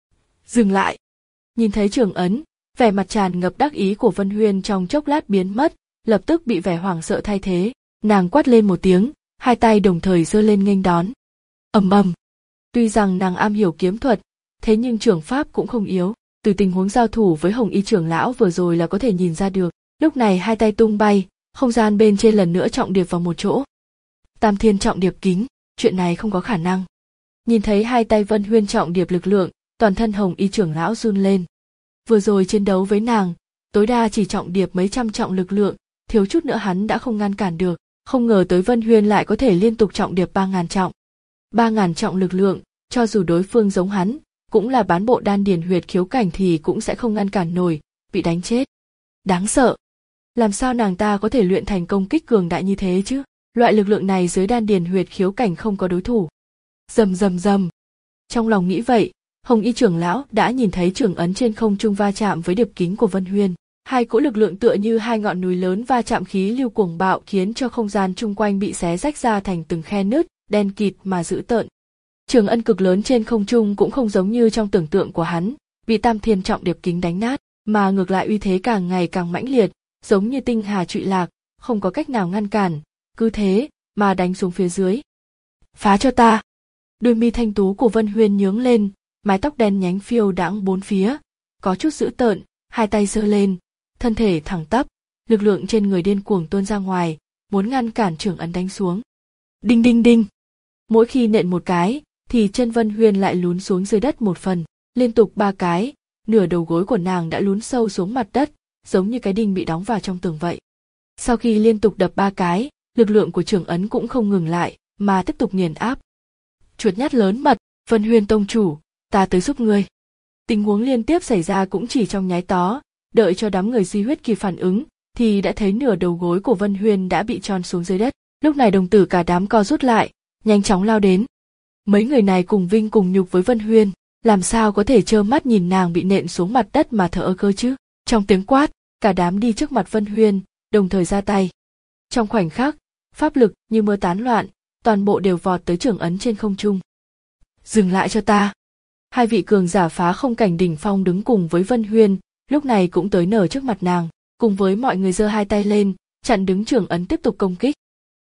Speaker 1: Dừng lại! Nhìn thấy trường ấn, vẻ mặt tràn ngập đắc ý của Vân Huyên trong chốc lát biến mất, lập tức bị vẻ hoảng sợ thay thế, nàng quát lên một tiếng, hai tay đồng thời giơ lên nghênh đón. Ầm ầm! Tuy rằng nàng am hiểu kiếm thuật, thế nhưng trưởng pháp cũng không yếu, từ tình huống giao thủ với Hồng Y trưởng lão vừa rồi là có thể nhìn ra được, lúc này hai tay tung bay, không gian bên trên lần nữa trọng điệp vào một chỗ. Tam Thiên trọng điệp kính, chuyện này không có khả năng. Nhìn thấy hai tay Vân Huyên trọng điệp lực lượng, toàn thân Hồng Y trưởng lão run lên. Vừa rồi chiến đấu với nàng, tối đa chỉ trọng điệp mấy trăm trọng lực lượng, thiếu chút nữa hắn đã không ngăn cản được, không ngờ tới Vân Huyên lại có thể liên tục trọng điệp ba ngàn trọng. Ba ngàn trọng lực lượng, cho dù đối phương giống hắn, cũng là bán bộ đan điền huyệt khiếu cảnh thì cũng sẽ không ngăn cản nổi, bị đánh chết. Đáng sợ! Làm sao nàng ta có thể luyện thành công kích cường đại như thế chứ? Loại lực lượng này dưới đan điền huyệt khiếu cảnh không có đối thủ. Rầm rầm rầm. Trong lòng nghĩ vậy, Hồng Y trưởng lão đã nhìn thấy trường ấn trên không trung va chạm với điệp kính của Vân Huyên. Hai cỗ lực lượng tựa như hai ngọn núi lớn va chạm, khí lưu cuồng bạo khiến cho không gian chung quanh bị xé rách ra thành từng khe nứt, đen kịt mà dữ tợn. Trường ấn cực lớn trên không trung cũng không giống như trong tưởng tượng của hắn, bị Tam Thiên trọng điệp kính đánh nát, mà ngược lại uy thế càng ngày càng mãnh liệt, giống như tinh hà trụy lạc, không có cách nào ngăn cản, cứ thế mà đánh xuống phía dưới. Phá cho ta! Đôi mi thanh tú của Vân Huyên nhướng lên, mái tóc đen nhánh phiêu đãng bốn phía, có chút dữ tợn, hai tay giơ lên, thân thể thẳng tắp, lực lượng trên người điên cuồng tuôn ra ngoài, muốn ngăn cản trường ấn đánh xuống. Đinh đinh đinh! Mỗi khi nện một cái, thì chân Vân Huyên lại lún xuống dưới đất một phần, liên tục ba cái, nửa đầu gối của nàng đã lún sâu xuống mặt đất, giống như cái đinh bị đóng vào trong tường vậy. Sau khi liên tục đập ba cái, lực lượng của trường ấn cũng không ngừng lại, mà tiếp tục nghiền áp. Chuột nhát lớn mật, Vân Huyên tông chủ, ta tới giúp ngươi. Tình huống liên tiếp xảy ra cũng chỉ trong nháy tó, đợi cho đám người Di Huyết kịp phản ứng, thì đã thấy nửa đầu gối của Vân Huyên đã bị tròn xuống dưới đất. Lúc này đồng tử cả đám co rút lại, nhanh chóng lao đến. Mấy người này cùng vinh cùng nhục với Vân Huyên, làm sao có thể trơ mắt nhìn nàng bị nện xuống mặt đất mà thở ơ cơ chứ? Trong tiếng quát, cả đám đi trước mặt Vân Huyên, đồng thời ra tay. Trong khoảnh khắc, pháp lực như mưa tán loạn, toàn bộ đều vọt tới trường ấn trên không trung. Dừng lại cho ta! Hai vị cường giả phá không cảnh đỉnh phong đứng cùng với Vân Huyên, lúc này cũng tới nở trước mặt nàng, cùng với mọi người giơ hai tay lên, chặn đứng trường ấn tiếp tục công kích.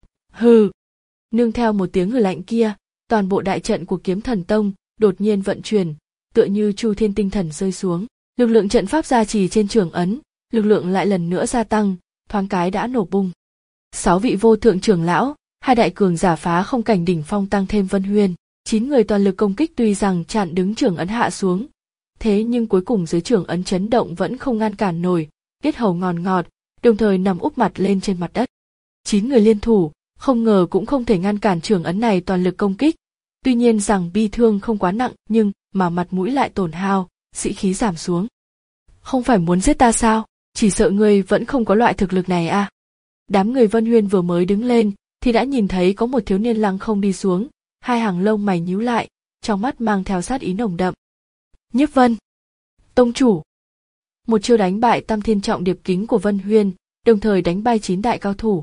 Speaker 1: Hừ! Nương theo một tiếng hừ lạnh kia, toàn bộ đại trận của Kiếm Thần Tông đột nhiên vận chuyển, tựa như chu thiên tinh thần rơi xuống, lực lượng trận pháp gia trì trên trường ấn, lực lượng lại lần nữa gia tăng, thoáng cái đã nổ bung. Sáu vị vô thượng trưởng lão, hai đại cường giả phá không cảnh đỉnh phong tăng thêm Vân Huyên, chín người toàn lực công kích tuy rằng chặn đứng trường ấn hạ xuống, thế nhưng cuối cùng dưới trường ấn chấn động vẫn không ngăn cản nổi, yết hầu ngòn ngọt, đồng thời nằm úp mặt lên trên mặt đất. Chín người liên thủ, không ngờ cũng không thể ngăn cản trưởng ấn này toàn lực công kích. Tuy nhiên rằng bi thương không quá nặng nhưng mà mặt mũi lại tổn hao, sĩ khí giảm xuống. Không phải muốn giết ta sao? Chỉ sợ ngươi vẫn không có loại thực lực này à? Đám người Vân Huyên vừa mới đứng lên thì đã nhìn thấy có một thiếu niên lăng không đi xuống, hai hàng lông mày nhíu lại, trong mắt mang theo sát ý nồng đậm. Nhiếp Vân, tông chủ. Một chiêu đánh bại Tam Thiên Trọng Điệp Kính của Vân Huyên, đồng thời đánh bay chín đại cao thủ.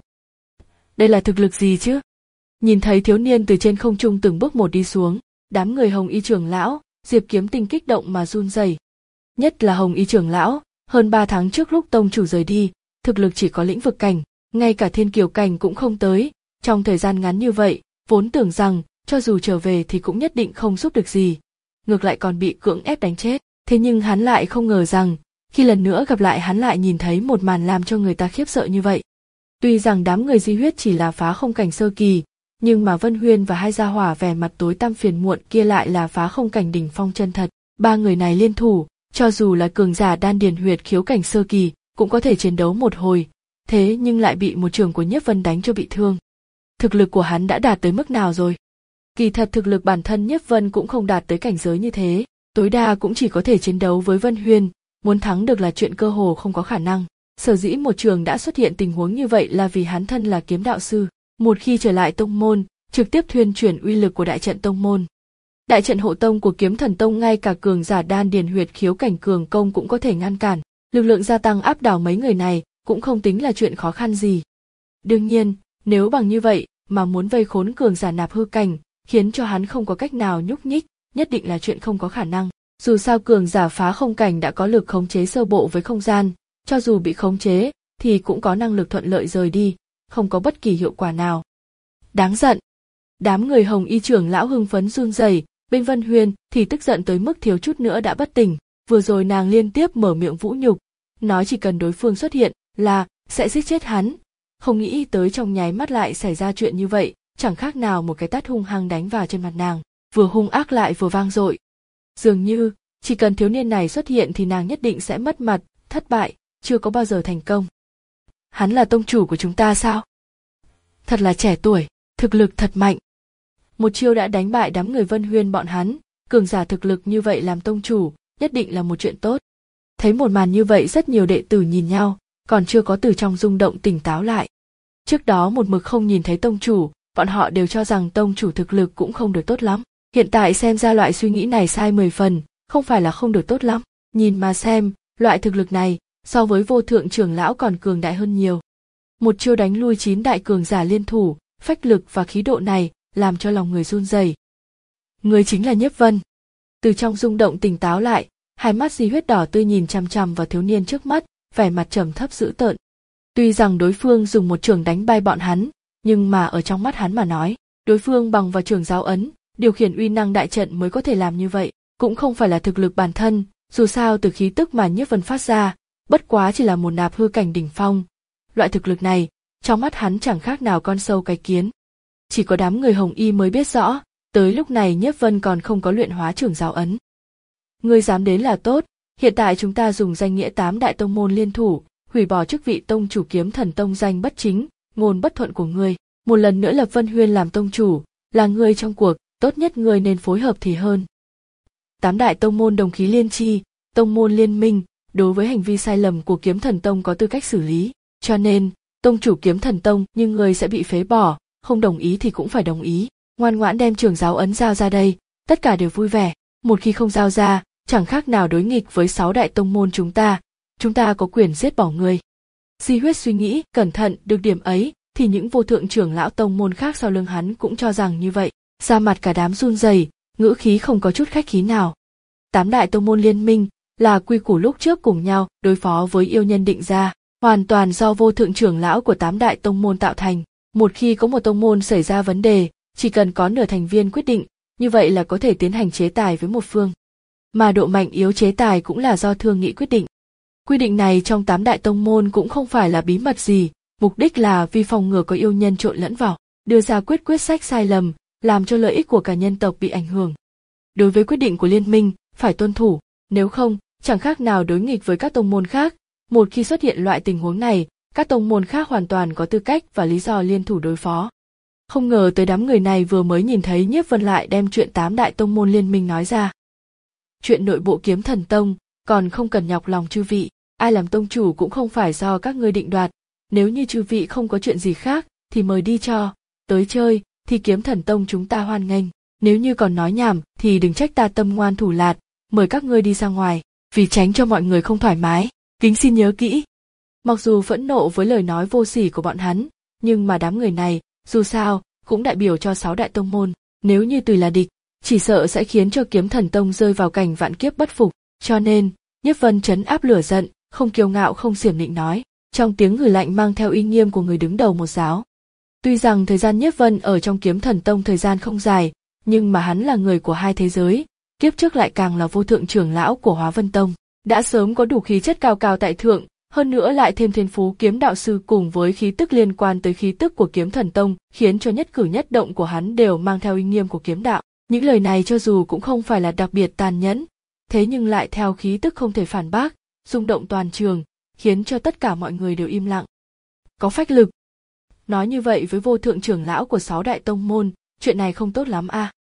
Speaker 1: Đây là thực lực gì chứ? Nhìn thấy thiếu niên từ trên không trung từng bước một đi xuống, đám người Hồng Y trưởng lão, Diệp Kiếm Tinh kích động mà run rẩy. Nhất là Hồng Y trưởng lão, hơn ba tháng trước lúc tông chủ rời đi, thực lực chỉ có lĩnh vực cảnh, ngay cả thiên kiều cảnh cũng không tới. Trong thời gian ngắn như vậy, vốn tưởng rằng cho dù trở về thì cũng nhất định không giúp được gì, ngược lại còn bị cưỡng ép đánh chết. Thế nhưng hắn lại không ngờ rằng, khi lần nữa gặp lại hắn lại nhìn thấy một màn làm cho người ta khiếp sợ như vậy. Tuy rằng đám người Di Huyết chỉ là phá không cảnh sơ kỳ, nhưng mà Vân Huyên và hai gia hỏa vẻ mặt tối tăm phiền muộn kia lại là phá không cảnh đỉnh phong chân thật. Ba người này liên thủ, cho dù là cường giả đan điền huyệt khiếu cảnh sơ kỳ, cũng có thể chiến đấu một hồi, thế nhưng lại bị một trường của Nhiếp Vân đánh cho bị thương. Thực lực của hắn đã đạt tới mức nào rồi? Kỳ thật thực lực bản thân Nhiếp Vân cũng không đạt tới cảnh giới như thế, tối đa cũng chỉ có thể chiến đấu với Vân Huyên, muốn thắng được là chuyện cơ hồ không có khả năng. Sở dĩ một trường đã xuất hiện tình huống như vậy là vì hắn thân là kiếm đạo sư, một khi trở lại tông môn, trực tiếp thuyên chuyển uy lực của đại trận tông môn. Đại trận hộ tông của Kiếm Thần Tông ngay cả cường giả đan điền huyệt khiếu cảnh cường công cũng có thể ngăn cản, lực lượng gia tăng áp đảo mấy người này cũng không tính là chuyện khó khăn gì. Đương nhiên, nếu bằng như vậy mà muốn vây khốn cường giả nạp hư cảnh, khiến cho hắn không có cách nào nhúc nhích, nhất định là chuyện không có khả năng. Dù sao cường giả phá không cảnh đã có lực khống chế sơ bộ với không gian, cho dù bị khống chế thì cũng có năng lực thuận lợi rời đi, không có bất kỳ hiệu quả nào. Đáng giận. Đám người Hồng Y trưởng lão hưng phấn run rẩy, bên Vân Huyên thì tức giận tới mức thiếu chút nữa đã bất tỉnh. Vừa rồi nàng liên tiếp mở miệng vũ nhục, nói chỉ cần đối phương xuất hiện là sẽ giết chết hắn. Không nghĩ tới trong nháy mắt lại xảy ra chuyện như vậy, chẳng khác nào một cái tát hung hăng đánh vào trên mặt nàng, vừa hung ác lại vừa vang dội. Dường như chỉ cần thiếu niên này xuất hiện thì nàng nhất định sẽ mất mặt, thất bại, chưa có bao giờ thành công. Hắn là tông chủ của chúng ta sao? Thật là trẻ tuổi, thực lực thật mạnh. Một chiêu đã đánh bại đám người Vân Huyên bọn hắn, cường giả thực lực như vậy làm tông chủ, nhất định là một chuyện tốt. Thấy một màn như vậy rất nhiều đệ tử nhìn nhau, còn chưa có từ trong rung động tỉnh táo lại. Trước đó một mực không nhìn thấy tông chủ, bọn họ đều cho rằng tông chủ thực lực cũng không được tốt lắm. Hiện tại xem ra loại suy nghĩ này sai mười phần, không phải là không được tốt lắm. Nhìn mà xem, loại thực lực này, so với vô thượng trưởng lão còn cường đại hơn nhiều. Một chiêu đánh lui chín đại cường giả liên thủ, phách lực và khí độ này, làm cho lòng người run rẩy. Người chính là Nhiếp Vân. Từ trong rung động tỉnh táo lại, hai mắt Di Huyết đỏ tươi nhìn chằm chằm vào thiếu niên trước mắt, vẻ mặt trầm thấp dữ tợn. Tuy rằng đối phương dùng một trường đánh bay bọn hắn, nhưng mà ở trong mắt hắn mà nói, đối phương bằng vào trường giáo ấn, điều khiển uy năng đại trận mới có thể làm như vậy, cũng không phải là thực lực bản thân, dù sao từ khí tức mà Nhiếp Vân phát ra, bất quá chỉ là một nạp hư cảnh đỉnh phong. Loại thực lực này, trong mắt hắn chẳng khác nào con sâu cái kiến. Chỉ có đám người Hồng Y mới biết rõ, tới lúc này Nhiếp Vân còn không có luyện hóa trường giáo ấn. Ngươi dám đến là tốt, hiện tại chúng ta dùng danh nghĩa tám đại tông môn liên thủ, hủy bỏ chức vị tông chủ Kiếm Thần Tông danh bất chính, ngôn bất thuận của ngươi, một lần nữa lập Vân Huyên làm tông chủ, là ngươi trong cuộc, tốt nhất ngươi nên phối hợp thì hơn. Tám đại tông môn đồng khí liên chi, tông môn liên minh, đối với hành vi sai lầm của Kiếm Thần Tông có tư cách xử lý, cho nên, tông chủ Kiếm Thần Tông nhưng ngươi sẽ bị phế bỏ, không đồng ý thì cũng phải đồng ý, ngoan ngoãn đem trường giáo ấn giao ra đây, tất cả đều vui vẻ, một khi không giao ra, chẳng khác nào đối nghịch với sáu đại tông môn chúng ta, chúng ta có quyền giết bỏ ngươi. Di Huyết suy nghĩ cẩn thận được điểm ấy, thì những vô thượng trưởng lão tông môn khác sau lưng hắn cũng cho rằng như vậy, da mặt cả đám run rẩy, ngữ khí không có chút khách khí nào. Tám đại tông môn liên minh là quy củ lúc trước cùng nhau đối phó với yêu nhân định ra, hoàn toàn do vô thượng trưởng lão của tám đại tông môn tạo thành. Một khi có một tông môn xảy ra vấn đề, chỉ cần có nửa thành viên quyết định, như vậy là có thể tiến hành chế tài với một phương. Mà độ mạnh yếu chế tài cũng là do thương nghị quyết định. Quy định này trong tám đại tông môn cũng không phải là bí mật gì, mục đích là vì phòng ngừa có yêu nhân trộn lẫn vào, đưa ra quyết quyết sách sai lầm, làm cho lợi ích của cả nhân tộc bị ảnh hưởng. Đối với quyết định của liên minh, phải tuân thủ, nếu không, chẳng khác nào đối nghịch với các tông môn khác. Một khi xuất hiện loại tình huống này, các tông môn khác hoàn toàn có tư cách và lý do liên thủ đối phó. Không ngờ tới đám người này vừa mới nhìn thấy Nhiếp Vân lại đem chuyện tám đại tông môn liên minh nói ra. Chuyện nội bộ Kiếm Thần Tông còn không cần nhọc lòng chư vị, ai làm tông chủ cũng không phải do các ngươi định đoạt, nếu như chư vị không có chuyện gì khác thì mời đi cho, tới chơi thì Kiếm Thần Tông chúng ta hoan nghênh, nếu như còn nói nhảm thì đừng trách ta tâm ngoan thủ lạt, mời các ngươi đi ra ngoài, vì tránh cho mọi người không thoải mái, kính xin nhớ kỹ. Mặc dù phẫn nộ với lời nói vô sỉ của bọn hắn, nhưng mà đám người này, dù sao, cũng đại biểu cho sáu đại tông môn, nếu như tùy là địch, chỉ sợ sẽ khiến cho Kiếm Thần Tông rơi vào cảnh vạn kiếp bất phục, cho nên, Nhiếp Vân trấn áp lửa giận, không kiêu ngạo không xiểm nịnh nói, trong tiếng hừ lạnh mang theo uy nghiêm của người đứng đầu một giáo. Tuy rằng thời gian Nhiếp Vân ở trong Kiếm Thần Tông thời gian không dài, nhưng mà hắn là người của hai thế giới, kiếp trước lại càng là vô thượng trưởng lão của Hóa Vân Tông, đã sớm có đủ khí chất cao cao tại thượng, hơn nữa lại thêm thiên phú kiếm đạo sư cùng với khí tức liên quan tới khí tức của Kiếm Thần Tông, khiến cho nhất cử nhất động của hắn đều mang theo uy nghiêm của kiếm đạo. Những lời này cho dù cũng không phải là đặc biệt tàn nhẫn, thế nhưng lại theo khí tức không thể phản bác, rung động toàn trường, khiến cho tất cả mọi người đều im lặng. Có phách lực. Nói như vậy với vô thượng trưởng lão của sáu đại tông môn, chuyện này không tốt lắm à?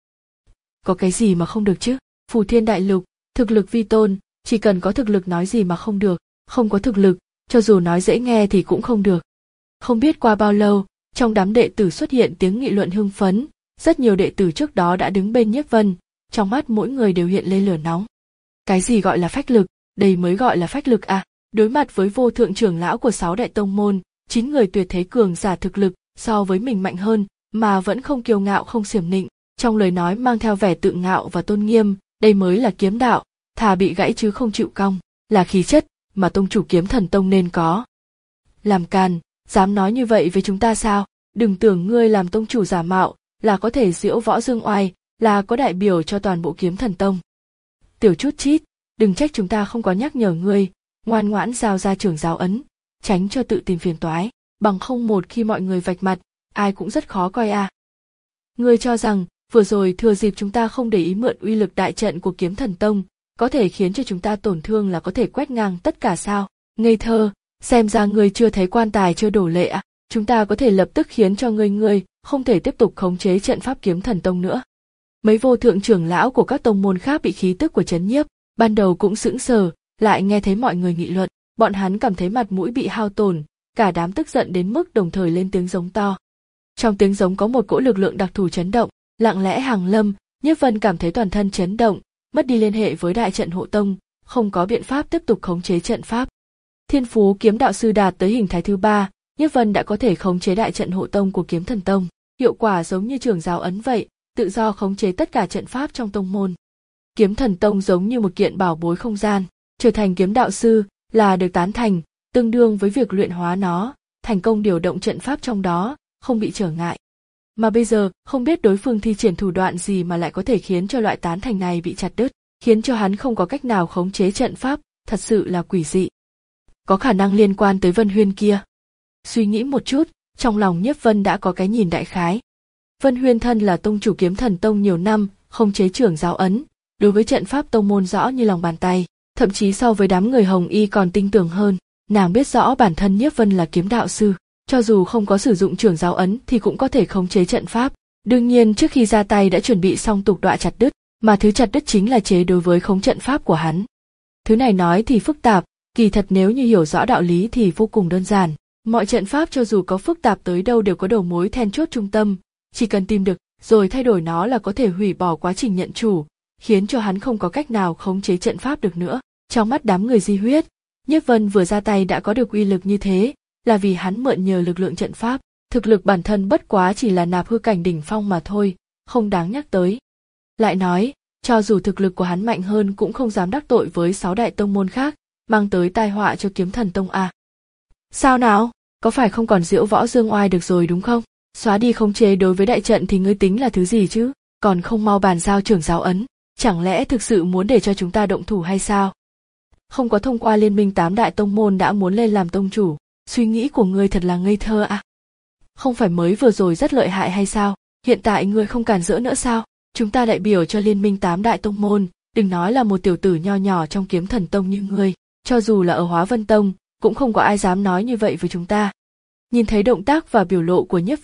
Speaker 1: Có cái gì mà không được chứ? Phù Thiên Đại Lục, thực lực vi tôn, chỉ cần có thực lực nói gì mà không được, không có thực lực, cho dù nói dễ nghe thì cũng không được. Không biết qua bao lâu, trong đám đệ tử xuất hiện tiếng nghị luận hưng phấn, rất nhiều đệ tử trước đó đã đứng bên Nhiếp Vân, trong mắt mỗi người đều hiện lên lửa nóng. Cái gì gọi là phách lực, đây mới gọi là phách lực à? Đối mặt với vô thượng trưởng lão của sáu đại tông môn, chín người tuyệt thế cường giả thực lực so với mình mạnh hơn, mà vẫn không kiêu ngạo không xiểm nịnh, trong lời nói mang theo vẻ tự ngạo và tôn nghiêm, đây mới là kiếm đạo, thà bị gãy chứ không chịu cong, là khí chất mà tông chủ Kiếm Thần Tông nên có. Làm càn, dám nói như vậy với chúng ta sao? Đừng tưởng ngươi làm tông chủ giả mạo là có thể diễu võ dương oai, là có đại biểu cho toàn bộ Kiếm Thần Tông. Tiểu chút chít, đừng trách chúng ta không có nhắc nhở ngươi, ngoan ngoãn giao ra trưởng giáo ấn, tránh cho tự tìm phiền toái, bằng không một khi mọi người vạch mặt, ai cũng rất khó coi à. Ngươi cho rằng, vừa rồi thừa dịp chúng ta không để ý mượn uy lực đại trận của Kiếm Thần Tông, có thể khiến cho chúng ta tổn thương là có thể quét ngang tất cả sao? Ngây thơ, xem ra ngươi chưa thấy quan tài chưa đổ lệ à? Chúng ta có thể lập tức khiến cho ngươi ngươi không thể tiếp tục khống chế trận pháp Kiếm Thần Tông nữa. Mấy vô thượng trưởng lão của các tông môn khác bị khí tức của Chấn Nhiếp, ban đầu cũng sững sờ, lại nghe thấy mọi người nghị luận, bọn hắn cảm thấy mặt mũi bị hao tổn, cả đám tức giận đến mức đồng thời lên tiếng giống to. Trong tiếng giống có một cỗ lực lượng đặc thù chấn động, lặng lẽ hàng lâm, Nhiếp Vân cảm thấy toàn thân chấn động, mất đi liên hệ với đại trận hộ tông, không có biện pháp tiếp tục khống chế trận pháp. Thiên phú kiếm đạo sư đạt tới hình thái thứ ba, Nhiếp Vân đã có thể khống chế đại trận hộ tông của Kiếm Thần Tông, hiệu quả giống như trưởng giáo ấn vậy, tự do khống chế tất cả trận pháp trong tông môn. Kiếm Thần Tông giống như một kiện bảo bối không gian, trở thành kiếm đạo sư là được tán thành, tương đương với việc luyện hóa nó, thành công điều động trận pháp trong đó, không bị trở ngại. Mà bây giờ, không biết đối phương thi triển thủ đoạn gì mà lại có thể khiến cho loại tán thành này bị chặt đứt, khiến cho hắn không có cách nào khống chế trận pháp, thật sự là quỷ dị. Có khả năng liên quan tới Vân Huyên kia. Suy nghĩ một chút, trong lòng Nhiếp Vân đã có cái nhìn đại khái. Vân Huyên thân là tông chủ Kiếm Thần Tông nhiều năm, khống chế trưởng giáo ấn, đối với trận pháp tông môn rõ như lòng bàn tay, thậm chí so với đám người Hồng Y còn tinh tường hơn. Nàng biết rõ bản thân Nhiếp Vân là kiếm đạo sư, cho dù không có sử dụng trưởng giáo ấn thì cũng có thể khống chế trận pháp. Đương nhiên trước khi ra tay đã chuẩn bị xong tục đọa chặt đứt, mà thứ chặt đứt chính là chế đối với khống trận pháp của hắn. Thứ này nói thì phức tạp, kỳ thật nếu như hiểu rõ đạo lý thì vô cùng đơn giản. Mọi trận pháp cho dù có phức tạp tới đâu đều có đầu mối then chốt trung tâm, chỉ cần tìm được rồi thay đổi nó là có thể hủy bỏ quá trình nhận chủ, khiến cho hắn không có cách nào khống chế trận pháp được nữa. Trong mắt đám người Di Huyết, Nhiếp Vân vừa ra tay đã có được uy lực như thế, là vì hắn mượn nhờ lực lượng trận pháp, thực lực bản thân bất quá chỉ là nạp hư cảnh đỉnh phong mà thôi, không đáng nhắc tới. Lại nói, cho dù thực lực của hắn mạnh hơn cũng không dám đắc tội với sáu đại tông môn khác, mang tới tai họa cho Kiếm Thần Tông à. Sao nào, có phải không còn diễu võ dương oai được rồi đúng không? Xóa đi khống chế đối với đại trận thì ngươi tính là thứ gì chứ, còn không mau bàn giao trưởng giáo ấn, chẳng lẽ thực sự muốn để cho chúng ta động thủ hay sao? Không có thông qua liên minh tám đại tông môn đã muốn lên làm tông chủ, suy nghĩ của ngươi thật là ngây thơ à? Không phải mới vừa rồi rất lợi hại hay sao, hiện tại ngươi không cản rỡ nữa sao? Chúng ta đại biểu cho liên minh tám đại tông môn, đừng nói là một tiểu tử nho nhỏ trong Kiếm Thần Tông như ngươi, cho dù là ở Hóa Vân Tông, cũng không có ai dám nói như vậy với chúng ta. Nhìn thấy động tác và biểu lộ của Nhiếp Vân,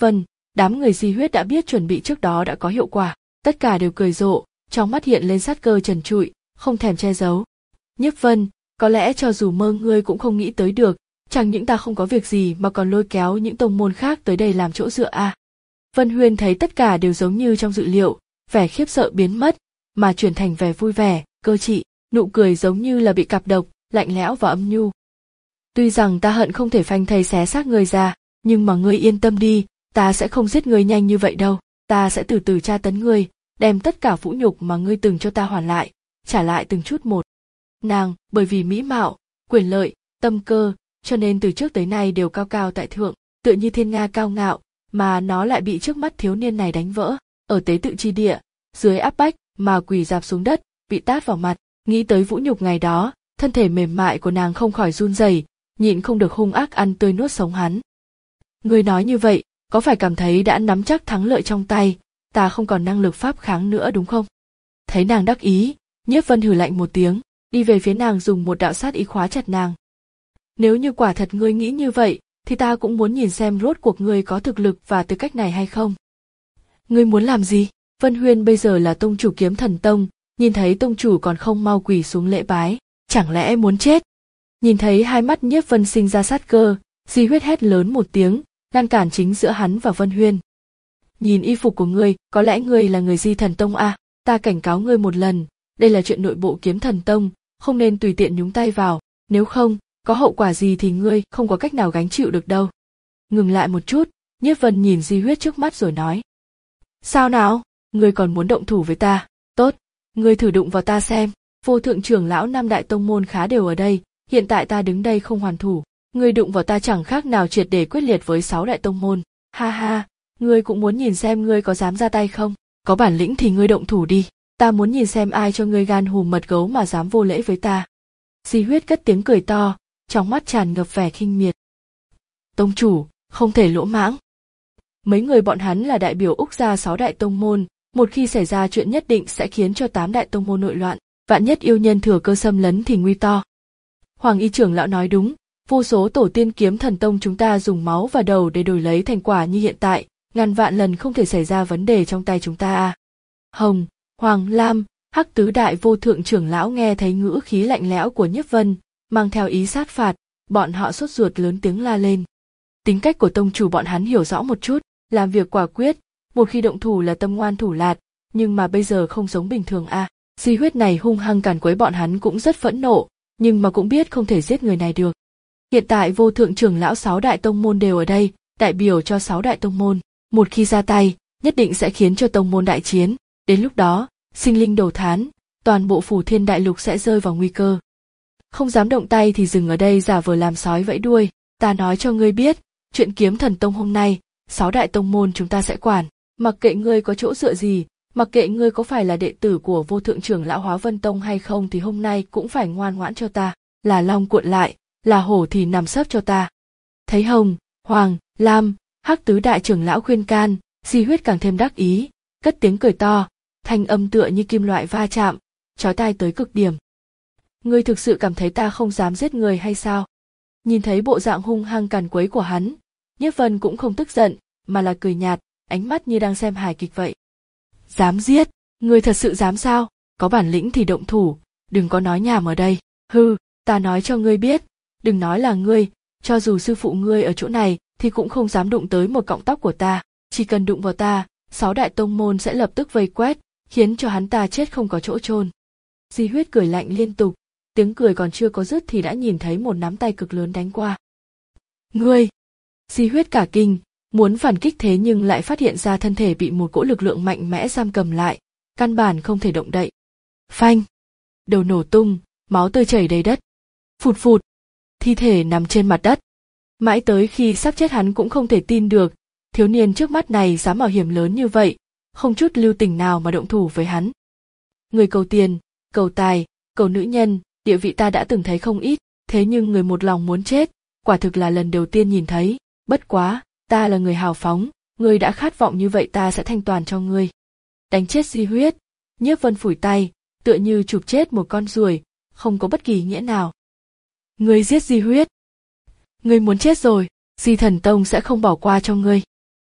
Speaker 1: Đám người Di Huyết đã biết chuẩn bị trước đó đã có hiệu quả, tất cả đều cười rộ, trong mắt hiện lên sát cơ trần trụi, không thèm che giấu. Nhiếp Vân, có lẽ cho dù mơ ngươi cũng không nghĩ tới được, chẳng những ta không có việc gì mà còn lôi kéo những tông môn khác tới đây làm chỗ dựa à. Vân Huyên thấy tất cả đều giống như trong dự liệu, vẻ khiếp sợ biến mất, mà chuyển thành vẻ vui vẻ, cơ trị, nụ cười giống như là bị cặp độc, lạnh lẽo và âm nhu. Tuy rằng ta hận không thể phanh thây xé xác ngươi ra, nhưng mà ngươi yên tâm đi, ta sẽ không giết ngươi nhanh như vậy đâu, ta sẽ từ từ tra tấn ngươi, đem tất cả vũ nhục mà ngươi từng cho ta hoàn lại, trả lại từng chút một. Nàng, bởi vì mỹ mạo, quyền lợi, tâm cơ, cho nên từ trước tới nay đều cao cao tại thượng, tựa như thiên nga cao ngạo, mà nó lại bị trước mắt thiếu niên này đánh vỡ, ở tế tự chi địa, dưới áp bách mà quỳ rạp xuống đất, bị tát vào mặt, nghĩ tới vũ nhục ngày đó, thân thể mềm mại của nàng không khỏi run rẩy, nhịn không được hung ác ăn tươi nuốt sống hắn. Ngươi nói như vậy, có phải cảm thấy đã nắm chắc thắng lợi trong tay, ta không còn năng lực pháp kháng nữa đúng không? Thấy nàng đắc ý, Nhiếp Vân hừ lạnh một tiếng, đi về phía nàng dùng một đạo sát ý khóa chặt nàng. Nếu như quả thật ngươi nghĩ như vậy, thì ta cũng muốn nhìn xem rốt cuộc ngươi có thực lực và tư cách này hay không. Ngươi muốn làm gì? Vân Huyên bây giờ là tông chủ Kiếm Thần Tông, nhìn thấy tông chủ còn không mau quỳ xuống lễ bái, chẳng lẽ muốn chết? Nhìn thấy hai mắt Nhiếp Vân sinh ra sát cơ, Di Huyết hét lớn một tiếng, ngăn cản chính giữa hắn và Vân Huyên. Nhìn y phục của ngươi, có lẽ ngươi là người Di Thần Tông à? Ta cảnh cáo ngươi một lần, đây là chuyện nội bộ Kiếm Thần Tông, không nên tùy tiện nhúng tay vào, nếu không, có hậu quả gì thì ngươi không có cách nào gánh chịu được đâu. Ngừng lại một chút, Nhiếp Vân nhìn Di Huyết trước mắt rồi nói. Sao nào, ngươi còn muốn động thủ với ta? Tốt, ngươi thử đụng vào ta xem, vô thượng trưởng lão năm đại tông môn khá đều ở đây, hiện tại ta đứng đây không hoàn thủ, ngươi đụng vào ta chẳng khác nào triệt để quyết liệt với sáu đại tông môn. Ha ha, ngươi cũng muốn nhìn xem ngươi có dám ra tay không? Có bản lĩnh thì ngươi động thủ đi, ta muốn nhìn xem ai cho ngươi gan hùm mật gấu mà dám vô lễ với ta. Di Huyết cất tiếng cười to, trong mắt tràn ngập vẻ khinh miệt. Tông chủ, không thể lỗ mãng. Mấy người bọn hắn là đại biểu Úc gia sáu đại tông môn, một khi xảy ra chuyện nhất định sẽ khiến cho tám đại tông môn nội loạn, vạn nhất yêu nhân thừa cơ xâm lấn thì nguy to. Hoàng y trưởng lão nói đúng, vô số tổ tiên Kiếm Thần Tông chúng ta dùng máu và đầu để đổi lấy thành quả như hiện tại, ngàn vạn lần không thể xảy ra vấn đề trong tay chúng ta à. Hồng, Hoàng, Lam, Hắc tứ đại vô thượng trưởng lão nghe thấy ngữ khí lạnh lẽo của Nhiếp Vân, mang theo ý sát phạt, bọn họ sốt ruột lớn tiếng la lên. Tính cách của tông chủ bọn hắn hiểu rõ một chút, làm việc quả quyết, một khi động thủ là tâm ngoan thủ lạt, nhưng mà bây giờ không giống bình thường à. Di Huyết này hung hăng càn quấy bọn hắn cũng rất phẫn nộ, nhưng mà cũng biết không thể giết người này được. Hiện tại vô thượng trưởng lão sáu đại tông môn đều ở đây, đại biểu cho sáu đại tông môn, một khi ra tay, nhất định sẽ khiến cho tông môn đại chiến, đến lúc đó, sinh linh đồ thán, toàn bộ Phủ Thiên đại lục sẽ rơi vào nguy cơ. Không dám động tay thì dừng ở đây giả vờ làm sói vẫy đuôi, ta nói cho ngươi biết, chuyện Kiếm Thần Tông hôm nay, sáu đại tông môn chúng ta sẽ quản, mặc kệ ngươi có chỗ dựa gì, mặc kệ ngươi có phải là đệ tử của vô thượng trưởng lão Hóa Vân Tông hay không thì hôm nay cũng phải ngoan ngoãn cho ta, là long cuộn lại, là hổ thì nằm sấp cho ta. Thấy Hồng, Hoàng, Lam, Hắc tứ đại trưởng lão khuyên can, Di Huyết càng thêm đắc ý, cất tiếng cười to, thanh âm tựa như kim loại va chạm, chói tai tới cực điểm. Ngươi thực sự cảm thấy ta không dám giết người hay sao? Nhìn thấy bộ dạng hung hăng càn quấy của hắn, Nhiếp Vân cũng không tức giận, mà là cười nhạt, ánh mắt như đang xem hài kịch vậy. Dám giết, ngươi thật sự dám sao? Có bản lĩnh thì động thủ, đừng có nói nhảm ở đây. Hừ, ta nói cho ngươi biết, đừng nói là ngươi, cho dù sư phụ ngươi ở chỗ này thì cũng không dám đụng tới một cọng tóc của ta, chỉ cần đụng vào ta, sáu đại tông môn sẽ lập tức vây quét, khiến cho hắn ta chết không có chỗ chôn. Di Huyết cười lạnh liên tục, tiếng cười còn chưa có dứt thì đã nhìn thấy một nắm tay cực lớn đánh qua. Ngươi! Di Huyết cả kinh, muốn phản kích thế nhưng lại phát hiện ra thân thể bị một cỗ lực lượng mạnh mẽ giam cầm lại, căn bản không thể động đậy. Phanh! Đầu nổ tung, máu tươi chảy đầy đất. Phụt phụt! Thi thể nằm trên mặt đất. Mãi tới khi sắp chết hắn cũng không thể tin được, thiếu niên trước mắt này dám mạo hiểm lớn như vậy, không chút lưu tình nào mà động thủ với hắn. Người cầu tiền, cầu tài, cầu nữ nhân, địa vị ta đã từng thấy không ít, thế nhưng người một lòng muốn chết, quả thực là lần đầu tiên nhìn thấy, bất quá, ta là người hào phóng, ngươi đã khát vọng như vậy ta sẽ thanh toàn cho ngươi. Đánh chết Di Huyết, Nhiếp Vân phủi tay, tựa như chụp chết một con ruồi, không có bất kỳ nghĩa nào. Ngươi giết Di Huyết. Ngươi muốn chết rồi, Di Thần Tông sẽ không bỏ qua cho ngươi.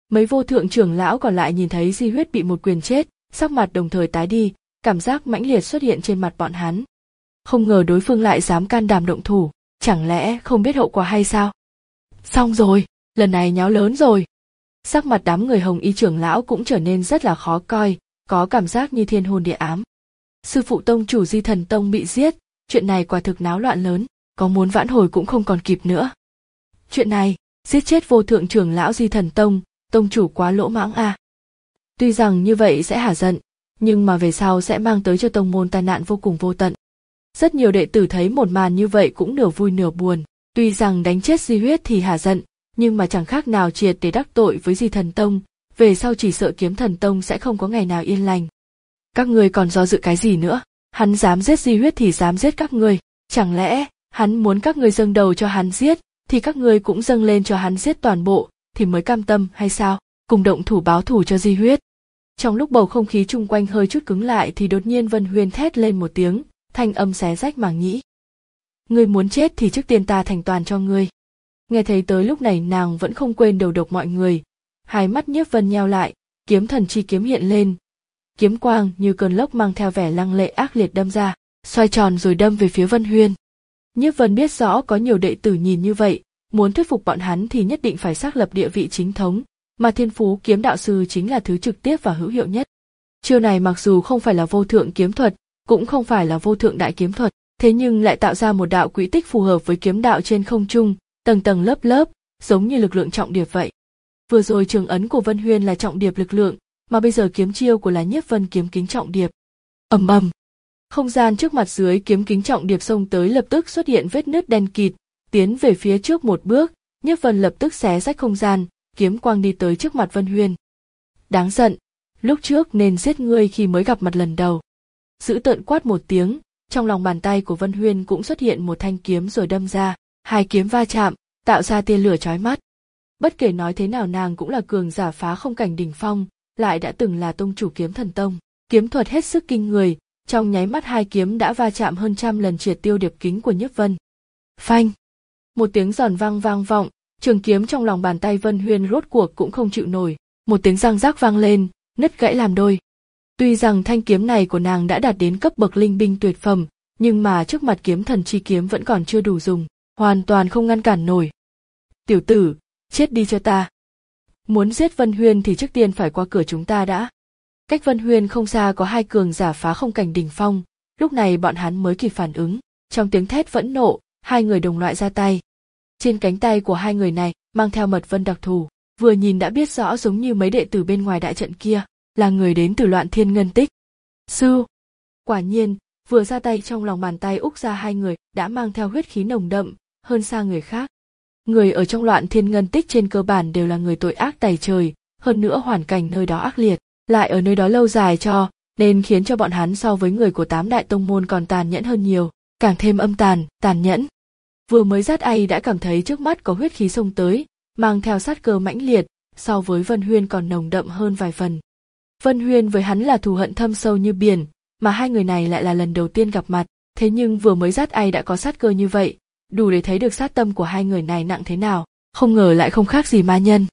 Speaker 1: Mấy vô thượng trưởng lão còn lại nhìn thấy Di Huyết bị một quyền chết, sắc mặt đồng thời tái đi, cảm giác mãnh liệt xuất hiện trên mặt bọn hắn. Không ngờ đối phương lại dám can đảm động thủ, chẳng lẽ không biết hậu quả hay sao? Xong rồi, lần này nháo lớn rồi. Sắc mặt đám người Hồng Y trưởng lão cũng trở nên rất là khó coi, có cảm giác như thiên hôn địa ám. Sư phụ tông chủ Di Thần Tông bị giết, chuyện này quả thực náo loạn lớn, có muốn vãn hồi cũng không còn kịp nữa. Chuyện này, giết chết vô thượng trưởng lão Di Thần Tông, tông chủ quá lỗ mãng à. Tuy rằng như vậy sẽ hả giận, nhưng mà về sau sẽ mang tới cho tông môn tai nạn vô cùng vô tận. Rất nhiều đệ tử thấy một màn như vậy cũng nửa vui nửa buồn, tuy rằng đánh chết Di Huyết thì hả giận, nhưng mà chẳng khác nào triệt để đắc tội với Di Thần Tông, về sau chỉ sợ Kiếm Thần Tông sẽ không có ngày nào yên lành. Các ngươi còn do dự cái gì nữa? Hắn dám giết Di Huyết thì dám giết các ngươi, chẳng lẽ hắn muốn các ngươi dâng đầu cho hắn giết, thì các ngươi cũng dâng lên cho hắn giết toàn bộ, thì mới cam tâm hay sao? Cùng động thủ báo thù cho Di Huyết. Trong lúc bầu không khí chung quanh hơi chút cứng lại thì đột nhiên Vân Huyên thét lên một tiếng, thanh âm xé rách màng nhĩ. Ngươi muốn chết thì trước tiên ta thành toàn cho ngươi. Nghe thấy tới lúc này nàng vẫn không quên đầu độc mọi người, hai mắt Nhiếp Vân nheo lại, kiếm thần chi kiếm hiện lên. Kiếm quang như cơn lốc mang theo vẻ lăng lệ ác liệt đâm ra, xoay tròn rồi đâm về phía Vân Huyên. Nhiếp Vân biết rõ có nhiều đệ tử nhìn như vậy, muốn thuyết phục bọn hắn thì nhất định phải xác lập địa vị chính thống, mà Thiên Phú Kiếm Đạo Sư chính là thứ trực tiếp và hữu hiệu nhất. Chiêu này mặc dù không phải là vô thượng kiếm thuật, cũng không phải là vô thượng đại kiếm thuật, thế nhưng lại tạo ra một đạo quỹ tích phù hợp với kiếm đạo trên không trung, tầng tầng lớp lớp, giống như lực lượng trọng điệp vậy. Vừa rồi trường ấn của Vân Huyên là trọng điệp lực lượng, mà bây giờ kiếm chiêu của là Nhiếp Vân kiếm kính trọng điệp. Ầm ầm, không gian trước mặt dưới kiếm kính trọng điệp xông tới lập tức xuất hiện vết nứt đen kịt, tiến về phía trước một bước, Nhiếp Vân lập tức xé rách không gian, kiếm quang đi tới trước mặt Vân Huyên. Đáng giận, lúc trước nên giết ngươi khi mới gặp mặt lần đầu. Dữ tợn quát một tiếng, trong lòng bàn tay của Vân Huyên cũng xuất hiện một thanh kiếm rồi đâm ra, hai kiếm va chạm, tạo ra tia lửa chói mắt. Bất kể nói thế nào nàng cũng là cường giả phá không cảnh đỉnh phong, lại đã từng là tông chủ Kiếm Thần Tông, kiếm thuật hết sức kinh người, trong nháy mắt hai kiếm đã va chạm hơn trăm lần triệt tiêu điệp kính của Nhiếp Vân. Phanh! Một tiếng giòn vang vang vọng, trường kiếm trong lòng bàn tay Vân Huyên rốt cuộc cũng không chịu nổi, một tiếng răng rác vang lên, nứt gãy làm đôi. Tuy rằng thanh kiếm này của nàng đã đạt đến cấp bậc linh binh tuyệt phẩm, nhưng mà trước mặt kiếm thần chi kiếm vẫn còn chưa đủ dùng, hoàn toàn không ngăn cản nổi. Tiểu tử, chết đi cho ta. Muốn giết Vân Huyên thì trước tiên phải qua cửa chúng ta đã. Cách Vân Huyên không xa có hai cường giả phá không cảnh đỉnh phong, lúc này bọn hắn mới kịp phản ứng, trong tiếng thét phẫn nộ, hai người đồng loại ra tay. Trên cánh tay của hai người này mang theo mật vân đặc thù, vừa nhìn đã biết rõ giống như mấy đệ tử bên ngoài đại trận kia, là người đến từ Loạn Thiên Ngân Tích. Sư! Quả nhiên, vừa ra tay trong lòng bàn tay úc ra hai người đã mang theo huyết khí nồng đậm, hơn xa người khác. Người ở trong Loạn Thiên Ngân Tích trên cơ bản đều là người tội ác tày trời, hơn nữa hoàn cảnh nơi đó ác liệt, lại ở nơi đó lâu dài cho, nên khiến cho bọn hắn so với người của tám đại tông môn còn tàn nhẫn hơn nhiều, càng thêm âm tàn, tàn nhẫn. Vừa mới dắt ai đã cảm thấy trước mắt có huyết khí xông tới, mang theo sát cơ mãnh liệt, so với Vân Huyên còn nồng đậm hơn vài phần. Vân Huyên với hắn là thù hận thâm sâu như biển, mà hai người này lại là lần đầu tiên gặp mặt, thế nhưng vừa mới dắt ai đã có sát cơ như vậy, đủ để thấy được sát tâm của hai người này nặng thế nào, không ngờ lại không khác gì ma nhân.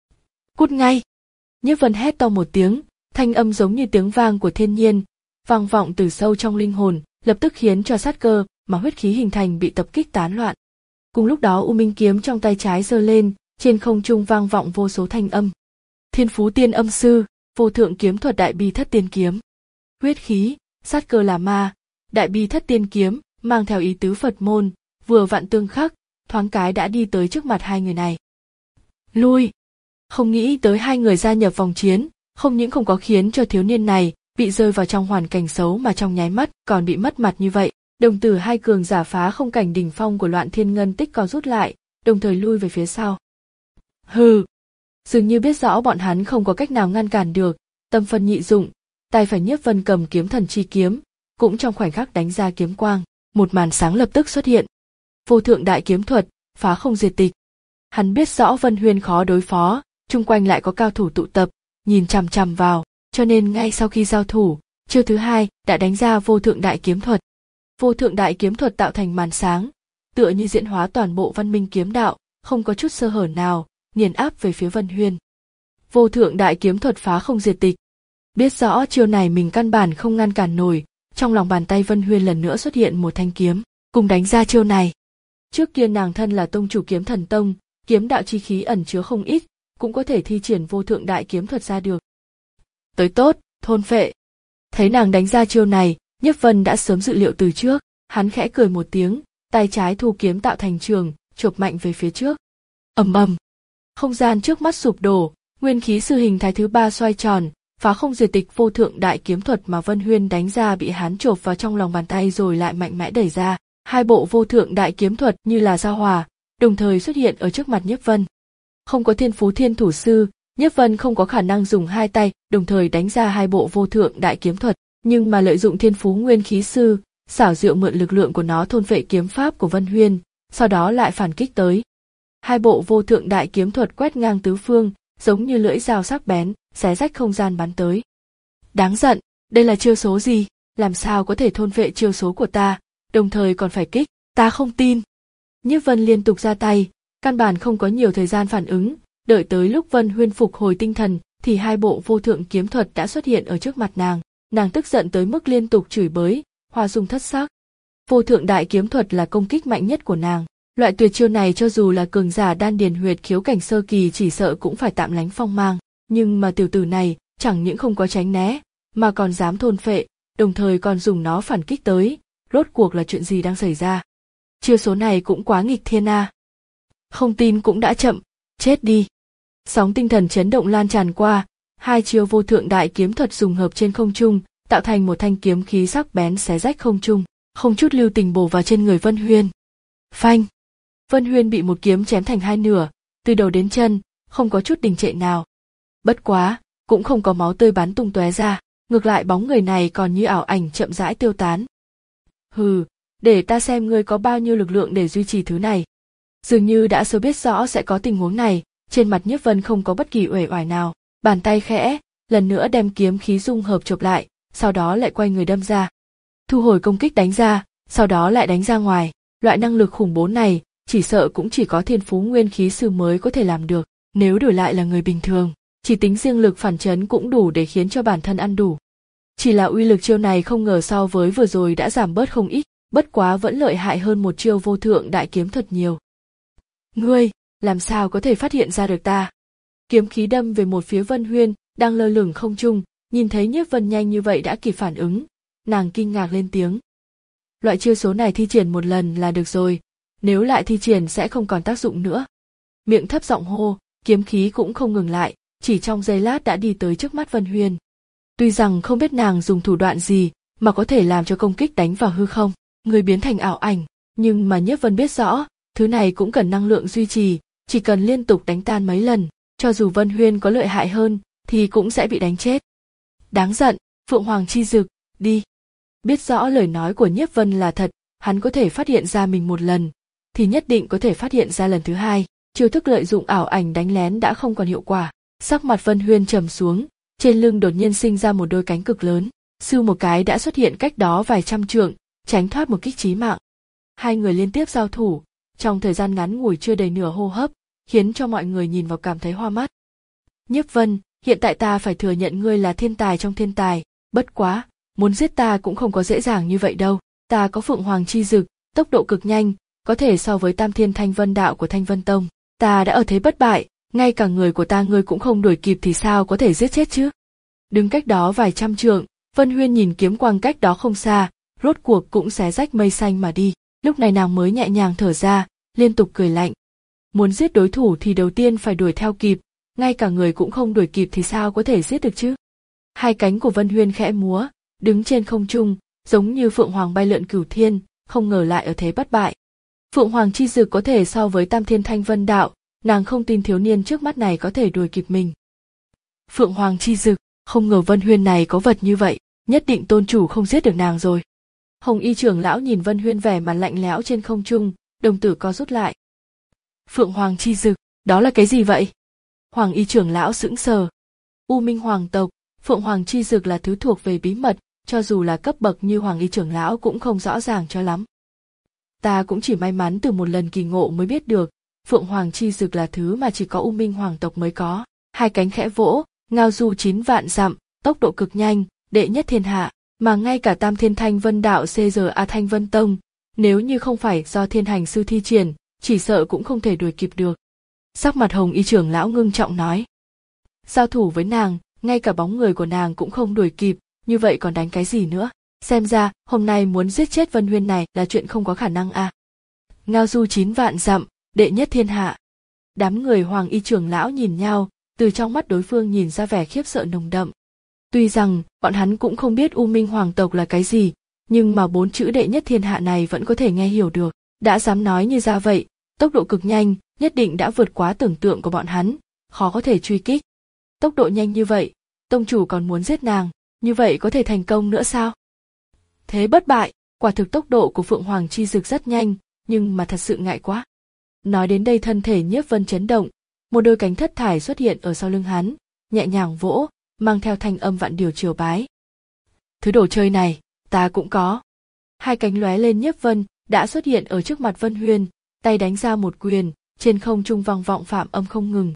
Speaker 1: Cút ngay! Nhiếp Vân hét to một tiếng, thanh âm giống như tiếng vang của thiên nhiên, vang vọng từ sâu trong linh hồn, lập tức khiến cho sát cơ mà huyết khí hình thành bị tập kích tán loạn. Cùng lúc đó U Minh kiếm trong tay trái giơ lên, trên không trung vang vọng vô số thanh âm. Thiên Phú Tiên Âm Sư, vô thượng kiếm thuật Đại Bi Thất Tiên Kiếm. Huyết khí, sát cơ là ma, Đại Bi Thất Tiên Kiếm mang theo ý tứ Phật môn, vừa vặn tương khắc, thoáng cái đã đi tới trước mặt hai người này. Lui! Không nghĩ tới hai người gia nhập vòng chiến, không những không có khiến cho thiếu niên này bị rơi vào trong hoàn cảnh xấu mà trong nháy mắt còn bị mất mặt như vậy. Đồng tử hai cường giả phá không cảnh đỉnh phong của Loạn Thiên Ngân Tích co rút lại, đồng thời lui về phía sau. Hừ! Dường như biết rõ bọn hắn không có cách nào ngăn cản được, tâm phân nhị dụng, tay phải Nhiếp Vân cầm kiếm thần chi kiếm, cũng trong khoảnh khắc đánh ra kiếm quang, một màn sáng lập tức xuất hiện. Vô thượng đại kiếm thuật, phá không diệt tịch. Hắn biết rõ Vân Huyên khó đối phó, chung quanh lại có cao thủ tụ tập, nhìn chằm chằm vào, cho nên ngay sau khi giao thủ, chiêu thứ hai đã đánh ra vô thượng đại kiếm thuật. Vô thượng đại kiếm thuật tạo thành màn sáng, tựa như diễn hóa toàn bộ văn minh kiếm đạo, không có chút sơ hở nào, nghiền áp về phía Vân Huyên. vô thượng đại kiếm thuật phá không diệt tịch. Biết rõ chiêu này mình căn bản không ngăn cản nổi, trong lòng bàn tay Vân Huyên lần nữa xuất hiện một thanh kiếm, cùng đánh ra chiêu này. Trước kia nàng thân là tông chủ Kiếm Thần Tông, kiếm đạo chi khí ẩn chứa không ít, cũng có thể thi triển vô thượng đại kiếm thuật ra được. Tới tốt, thôn phệ. Thấy nàng đánh ra chiêu này, Nhiếp Vân đã sớm dự liệu từ trước, hắn khẽ cười một tiếng, tay trái thu kiếm tạo thành trường, chộp mạnh về phía trước. Ầm ầm, không gian trước mắt sụp đổ, nguyên khí sư hình thái thứ ba xoay tròn, phá không diệt tịch vô thượng đại kiếm thuật mà Vân Huyên đánh ra bị hắn chộp vào trong lòng bàn tay rồi lại mạnh mẽ đẩy ra. Hai bộ vô thượng đại kiếm thuật như là giao hòa, đồng thời xuất hiện ở trước mặt Nhiếp Vân. Không có thiên phú thiên thủ sư, Nhiếp Vân không có khả năng dùng hai tay đồng thời đánh ra hai bộ vô thượng đại kiếm thuật, nhưng mà lợi dụng thiên phú nguyên khí sư, xảo diệu mượn lực lượng của nó thôn phệ kiếm pháp của Vân Huyên, sau đó lại phản kích tới. Hai bộ vô thượng đại kiếm thuật quét ngang tứ phương, giống như lưỡi dao sắc bén, xé rách không gian bắn tới. Đáng giận, đây là chiêu số gì, làm sao có thể thôn phệ chiêu số của ta, đồng thời còn phải kích, ta không tin. Nhiếp Vân liên tục ra tay, căn bản không có nhiều thời gian phản ứng, đợi tới lúc Vân Huyên phục hồi tinh thần, thì hai bộ vô thượng kiếm thuật đã xuất hiện ở trước mặt nàng. Nàng tức giận tới mức liên tục chửi bới, hoa dung thất sắc. Vô thượng đại kiếm thuật là công kích mạnh nhất của nàng. Loại tuyệt chiêu này cho dù là cường giả đan điền huyệt khiếu cảnh sơ kỳ chỉ sợ cũng phải tạm lánh phong mang. Nhưng mà tiểu tử này chẳng những không có tránh né, mà còn dám thôn phệ, đồng thời còn dùng nó phản kích tới. Rốt cuộc là chuyện gì đang xảy ra? Chiêu số này cũng quá nghịch thiên a. Không tin cũng đã chậm, chết đi. Sóng tinh thần chấn động lan tràn qua, hai chiêu vô thượng đại kiếm thuật dùng hợp trên không trung, tạo thành một thanh kiếm khí sắc bén xé rách không trung, không chút lưu tình bổ vào trên người Vân Huyên. Phanh! Vân Huyên bị một kiếm chém thành hai nửa, từ đầu đến chân, không có chút đình trệ nào. Bất quá, cũng không có máu tươi bắn tung tóe ra, ngược lại bóng người này còn như ảo ảnh chậm rãi tiêu tán. Hừ, để ta xem ngươi có bao nhiêu lực lượng để duy trì thứ này. Dường như đã sớm biết rõ sẽ có tình huống này, trên mặt Nhiếp Vân không có bất kỳ uể oải nào, bàn tay khẽ, lần nữa đem kiếm khí dung hợp chộp lại, sau đó lại quay người đâm ra. Thu hồi công kích đánh ra, sau đó lại đánh ra ngoài, loại năng lực khủng bố này, chỉ sợ cũng chỉ có thiên phú nguyên khí sư mới có thể làm được, nếu đổi lại là người bình thường, chỉ tính riêng lực phản chấn cũng đủ để khiến cho bản thân ăn đủ. Chỉ là uy lực chiêu này không ngờ so với vừa rồi đã giảm bớt không ít, bất quá vẫn lợi hại hơn một chiêu vô thượng đại kiếm thuật nhiều. Ngươi, làm sao có thể phát hiện ra được ta? Kiếm khí đâm về một phía Vân Huyên, đang lơ lửng không trung, nhìn thấy Nhiếp Vân nhanh như vậy đã kịp phản ứng, nàng kinh ngạc lên tiếng. Loại chiêu số này thi triển một lần là được rồi, nếu lại thi triển sẽ không còn tác dụng nữa. Miệng thấp giọng hô, kiếm khí cũng không ngừng lại, chỉ trong giây lát đã đi tới trước mắt Vân Huyên. Tuy rằng không biết nàng dùng thủ đoạn gì mà có thể làm cho công kích đánh vào hư không, người biến thành ảo ảnh, nhưng mà Nhiếp Vân biết rõ, thứ này cũng cần năng lượng duy trì, chỉ cần liên tục đánh tan mấy lần, cho dù Vân Huyên có lợi hại hơn, thì cũng sẽ bị đánh chết. Đáng giận, Phượng Hoàng chi dực, đi. Biết rõ lời nói của Nhiếp Vân là thật, hắn có thể phát hiện ra mình một lần, thì nhất định có thể phát hiện ra lần thứ hai. Chiêu thức lợi dụng ảo ảnh đánh lén đã không còn hiệu quả. Sắc mặt Vân Huyên trầm xuống, trên lưng đột nhiên sinh ra một đôi cánh cực lớn, sưu một cái đã xuất hiện cách đó vài trăm trượng, tránh thoát một kích chí mạng. Hai người liên tiếp giao thủ, trong thời gian ngắn ngủi chưa đầy nửa hô hấp, khiến cho mọi người nhìn vào cảm thấy hoa mắt. Nhiếp Vân, hiện tại ta phải thừa nhận ngươi là thiên tài trong thiên tài, bất quá, muốn giết ta cũng không có dễ dàng như vậy đâu. Ta có Phượng Hoàng chi dực, tốc độ cực nhanh, có thể so với Tam Thiên Thanh Vân đạo của Thanh Vân Tông. Ta đã ở thế bất bại, ngay cả người của ta ngươi cũng không đuổi kịp thì sao có thể giết chết chứ? Đứng cách đó vài trăm trượng, Vân Huyên nhìn kiếm quang cách đó không xa, rốt cuộc cũng xé rách mây xanh mà đi. Lúc này nàng mới nhẹ nhàng thở ra, liên tục cười lạnh. Muốn giết đối thủ thì đầu tiên phải đuổi theo kịp, ngay cả người cũng không đuổi kịp thì sao có thể giết được chứ? Hai cánh của Vân Huyên khẽ múa, đứng trên không trung, giống như Phượng Hoàng bay lượn cửu thiên, không ngờ lại ở thế bất bại. Phượng Hoàng chi dực có thể so với Tam Thiên Thanh Vân đạo, nàng không tin thiếu niên trước mắt này có thể đuổi kịp mình. Phượng Hoàng chi dực, không ngờ Vân Huyên này có vật như vậy, nhất định tôn chủ không giết được nàng rồi. Hồng Y trưởng lão nhìn Vân Huyên vẻ mặt lạnh lẽo trên không trung, đồng tử co rút lại. Phượng Hoàng chi dực, đó là cái gì vậy? Hoàng Y trưởng lão sững sờ. U Minh Hoàng tộc, Phượng Hoàng chi dực là thứ thuộc về bí mật, cho dù là cấp bậc như Hoàng Y trưởng lão cũng không rõ ràng cho lắm. Ta cũng chỉ may mắn từ một lần kỳ ngộ mới biết được, Phượng Hoàng chi dực là thứ mà chỉ có U Minh Hoàng tộc mới có. hai cánh khẽ vỗ, ngao du chín vạn dặm, tốc độ cực nhanh, đệ nhất thiên hạ, mà ngay cả Tam Thiên Thanh Vân Đạo xê giê a Thanh Vân Tông, nếu như không phải do Thiên Hành sư thi triển, chỉ sợ cũng không thể đuổi kịp được. Sắc mặt Hồng Y trưởng lão ngưng trọng nói, giao thủ với nàng, ngay cả bóng người của nàng cũng không đuổi kịp, như vậy còn đánh cái gì nữa? Xem ra hôm nay muốn giết chết Vân Huyên này là chuyện không có khả năng à. Ngao du chín vạn dặm, đệ nhất thiên hạ. Đám người Hoàng Y trưởng lão nhìn nhau, từ trong mắt đối phương nhìn ra vẻ khiếp sợ nồng đậm. Tuy rằng bọn hắn cũng không biết U Minh hoàng tộc là cái gì, nhưng mà bốn chữ đệ nhất thiên hạ này vẫn có thể nghe hiểu được. Đã dám nói như ra vậy, tốc độ cực nhanh, nhất định đã vượt quá tưởng tượng của bọn hắn, khó có thể truy kích. Tốc độ nhanh như vậy, tông chủ còn muốn giết nàng, như vậy có thể thành công nữa sao? Thế bất bại, quả thực tốc độ của Phượng Hoàng chi dực rất nhanh, nhưng mà thật sự ngại quá. Nói đến đây thân thể Nhiếp Vân chấn động, một đôi cánh thất thải xuất hiện ở sau lưng hắn, nhẹ nhàng vỗ, mang theo thanh âm vạn điều triều bái. Thứ đồ chơi này, ta cũng có. Hai cánh lóe lên Nhiếp Vân đã xuất hiện ở trước mặt Vân Huyên, tay đánh ra một quyền, trên không trung vang vọng phạm âm không ngừng.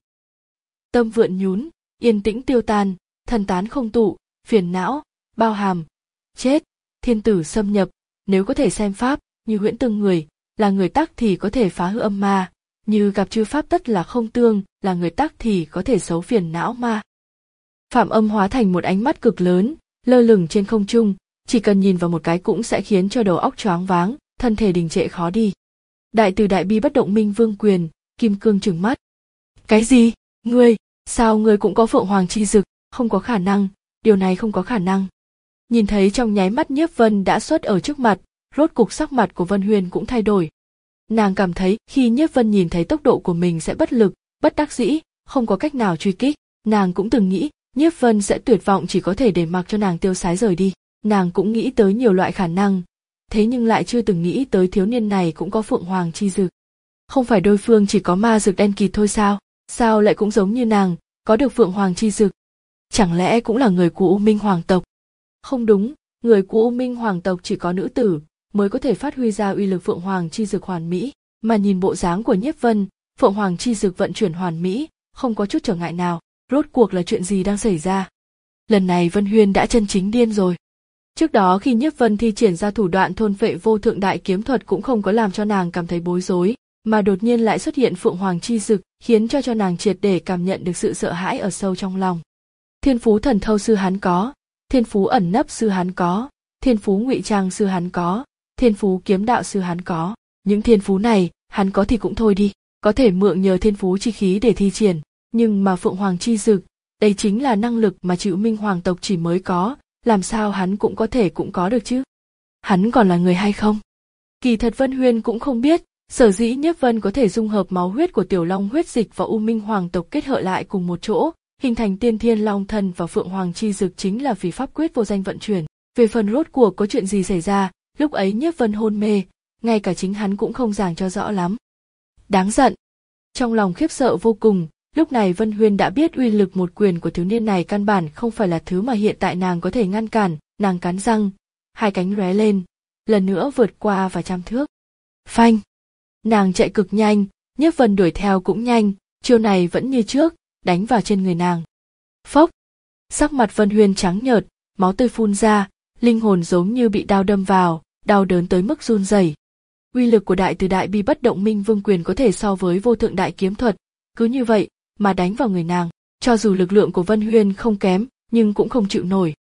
Speaker 1: Tâm vượn nhún, yên tĩnh tiêu tan, thần tán không tụ, phiền não, bao hàm, chết, thiên tử xâm nhập, nếu có thể xem pháp, như huyễn tương người, là người tắc thì có thể phá hư âm ma, như gặp chư pháp tất là không tương, là người tắc thì có thể xấu phiền não ma. Phạm âm hóa thành một ánh mắt cực lớn, lơ lửng trên không trung, chỉ cần nhìn vào một cái cũng sẽ khiến cho đầu óc choáng váng, thân thể đình trệ khó đi. Đại từ đại bi bất động minh vương quyền, kim cương trừng mắt. Cái gì? Ngươi, sao ngươi cũng có Phượng Hoàng chi dực? Không có khả năng, điều này không có khả năng. Nhìn thấy trong nháy mắt Nhiếp Vân đã xuất ở trước mặt, rốt cục sắc mặt của Vân Huyên cũng thay đổi. Nàng cảm thấy khi Nhiếp Vân nhìn thấy tốc độ của mình sẽ bất lực, bất đắc dĩ, không có cách nào truy kích. Nàng cũng từng nghĩ Nhiếp Vân sẽ tuyệt vọng chỉ có thể để mặc cho nàng tiêu sái rời đi. Nàng cũng nghĩ tới nhiều loại khả năng, thế nhưng lại chưa từng nghĩ tới thiếu niên này cũng có Phượng Hoàng chi dực. Không phải đối phương chỉ có ma dực đen kịt thôi sao? Sao lại cũng giống như nàng, có được Phượng Hoàng chi dực? Chẳng lẽ cũng là người của U Minh hoàng tộc? Không đúng, người của U Minh hoàng tộc chỉ có nữ tử mới có thể phát huy ra uy lực Phượng Hoàng chi dực hoàn mỹ, mà nhìn bộ dáng của Nhiếp Vân, Phượng Hoàng chi dực vận chuyển hoàn mỹ, không có chút trở ngại nào. Rốt cuộc là chuyện gì đang xảy ra? Lần này Vân Huyên đã chân chính điên rồi. Trước đó khi Nhiếp Vân thi triển ra thủ đoạn thôn phệ vô thượng đại kiếm thuật cũng không có làm cho nàng cảm thấy bối rối, mà đột nhiên lại xuất hiện Phượng Hoàng chi dực, khiến cho cho nàng triệt để cảm nhận được sự sợ hãi ở sâu trong lòng. Thiên phú thần thâu sư hắn có, thiên phú ẩn nấp sư hắn có, thiên phú ngụy trang sư hắn có, thiên phú kiếm đạo sư hắn có. Những thiên phú này, hắn có thì cũng thôi đi, có thể mượn nhờ thiên phú chi khí để thi triển, nhưng mà Phượng Hoàng chi dực, đây chính là năng lực mà chịu Minh hoàng tộc chỉ mới có, làm sao hắn cũng có thể cũng có được chứ? Hắn còn là người hay không? Kỳ thật Vân Huyên cũng không biết, sở dĩ Nhiếp Vân có thể dung hợp máu huyết của Tiểu Long huyết dịch và U Minh hoàng tộc kết hợp lại cùng một chỗ, hình thành Tiên Thiên Long Thần và Phượng Hoàng chi dực chính là vì pháp quyết vô danh vận chuyển. Về phần rốt cuộc có chuyện gì xảy ra, lúc ấy Nhiếp Vân hôn mê, ngay cả chính hắn cũng không giảng cho rõ lắm. Đáng giận. Trong lòng khiếp sợ vô cùng, lúc này Vân Huyên đã biết uy lực một quyền của thiếu niên này căn bản không phải là thứ mà hiện tại nàng có thể ngăn cản, nàng cắn răng, hai cánh lóe lên, lần nữa vượt qua và trăm thước. Phanh! Nàng chạy cực nhanh, Nhiếp Vân đuổi theo cũng nhanh, chiêu này vẫn như trước, đánh vào trên người nàng. Phốc! Sắc mặt Vân Huyên trắng nhợt, máu tươi phun ra, linh hồn giống như bị đao đâm vào, đau đớn tới mức run rẩy. Uy lực của đại từ đại bi bất động minh vương quyền có thể so với vô thượng đại kiếm thuật, cứ như vậy mà đánh vào người nàng, cho dù lực lượng của Vân Huyên không kém, nhưng cũng không chịu nổi.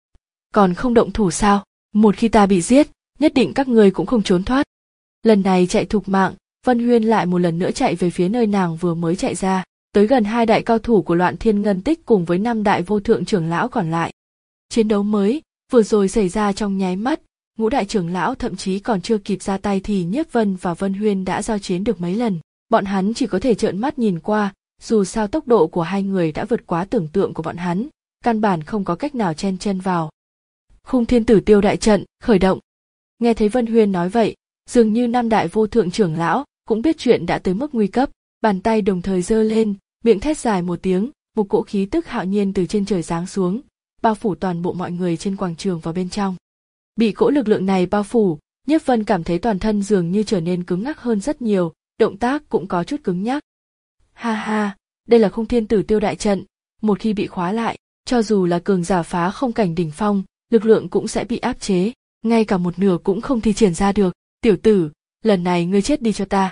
Speaker 1: Còn không động thủ sao? Một khi ta bị giết, nhất định các ngươi cũng không trốn thoát. Lần này chạy thục mạng, Vân Huyên lại một lần nữa chạy về phía nơi nàng vừa mới chạy ra, tới gần hai đại cao thủ của Loạn Thiên Ngân Tích cùng với năm đại vô thượng trưởng lão còn lại. Chiến đấu mới vừa rồi xảy ra trong nháy mắt, ngũ đại trưởng lão thậm chí còn chưa kịp ra tay thì Nhiếp Vân và Vân Huyên đã giao chiến được mấy lần. Bọn hắn chỉ có thể trợn mắt nhìn qua, dù sao tốc độ của hai người đã vượt quá tưởng tượng của bọn hắn, căn bản không có cách nào chen chân vào. Khung Thiên Tử Tiêu đại trận khởi động. Nghe thấy Vân Huyên nói vậy, dường như năm đại vô thượng trưởng lão cũng biết chuyện đã tới mức nguy cấp, bàn tay đồng thời giơ lên, miệng thét dài một tiếng, một cỗ khí tức hạo nhiên từ trên trời giáng xuống, bao phủ toàn bộ mọi người trên quảng trường vào bên trong. Bị cỗ lực lượng này bao phủ, Nhiếp Vân cảm thấy toàn thân dường như trở nên cứng ngắc hơn rất nhiều, động tác cũng có chút cứng nhắc. Ha ha, đây là Khung Thiên Tử Tiêu đại trận, một khi bị khóa lại, cho dù là cường giả phá không cảnh đỉnh phong, lực lượng cũng sẽ bị áp chế, ngay cả một nửa cũng không thi triển ra được. Tiểu tử, lần này ngươi chết đi cho ta.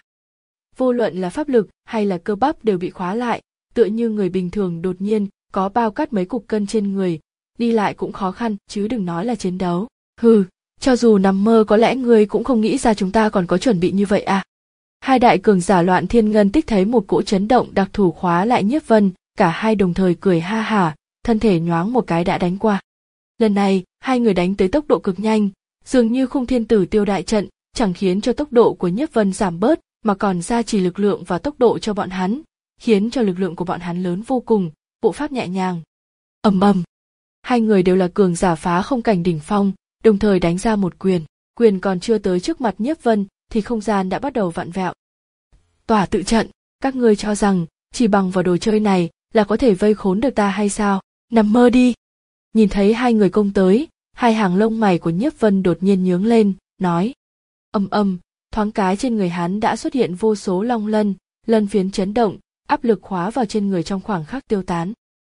Speaker 1: Vô luận là pháp lực hay là cơ bắp đều bị khóa lại, tựa như người bình thường đột nhiên có bao cắt mấy cục cân trên người, đi lại cũng khó khăn, chứ đừng nói là chiến đấu. Hừ, cho dù nằm mơ có lẽ ngươi cũng không nghĩ ra chúng ta còn có chuẩn bị như vậy à. Hai đại cường giả Loạn Thiên Ngân Tích thấy một cỗ chấn động đặc thù khóa lại Nhiếp Vân, cả hai đồng thời cười ha hả, thân thể nhoáng một cái đã đánh qua. Lần này, hai người đánh tới tốc độ cực nhanh, dường như Khung Thiên Tử Tiêu đại trận chẳng khiến cho tốc độ của Nhiếp Vân giảm bớt, mà còn gia trì lực lượng và tốc độ cho bọn hắn, khiến cho lực lượng của bọn hắn lớn vô cùng, bộ pháp nhẹ nhàng. Ầm ầm. Hai người đều là cường giả phá không cảnh đỉnh phong, đồng thời đánh ra một quyền, quyền còn chưa tới trước mặt Nhiếp Vân thì không gian đã bắt đầu vặn vẹo. Tỏa tự trận, các ngươi cho rằng chỉ bằng vào đồ chơi này là có thể vây khốn được ta hay sao? Nằm mơ đi. Nhìn thấy hai người công tới, hai hàng lông mày của Nhiếp Vân đột nhiên nhướng lên, nói: Ầm ầm, thoáng cái trên người hắn đã xuất hiện vô số long lân, lân phiến chấn động, áp lực khóa vào trên người trong khoảng khắc tiêu tán.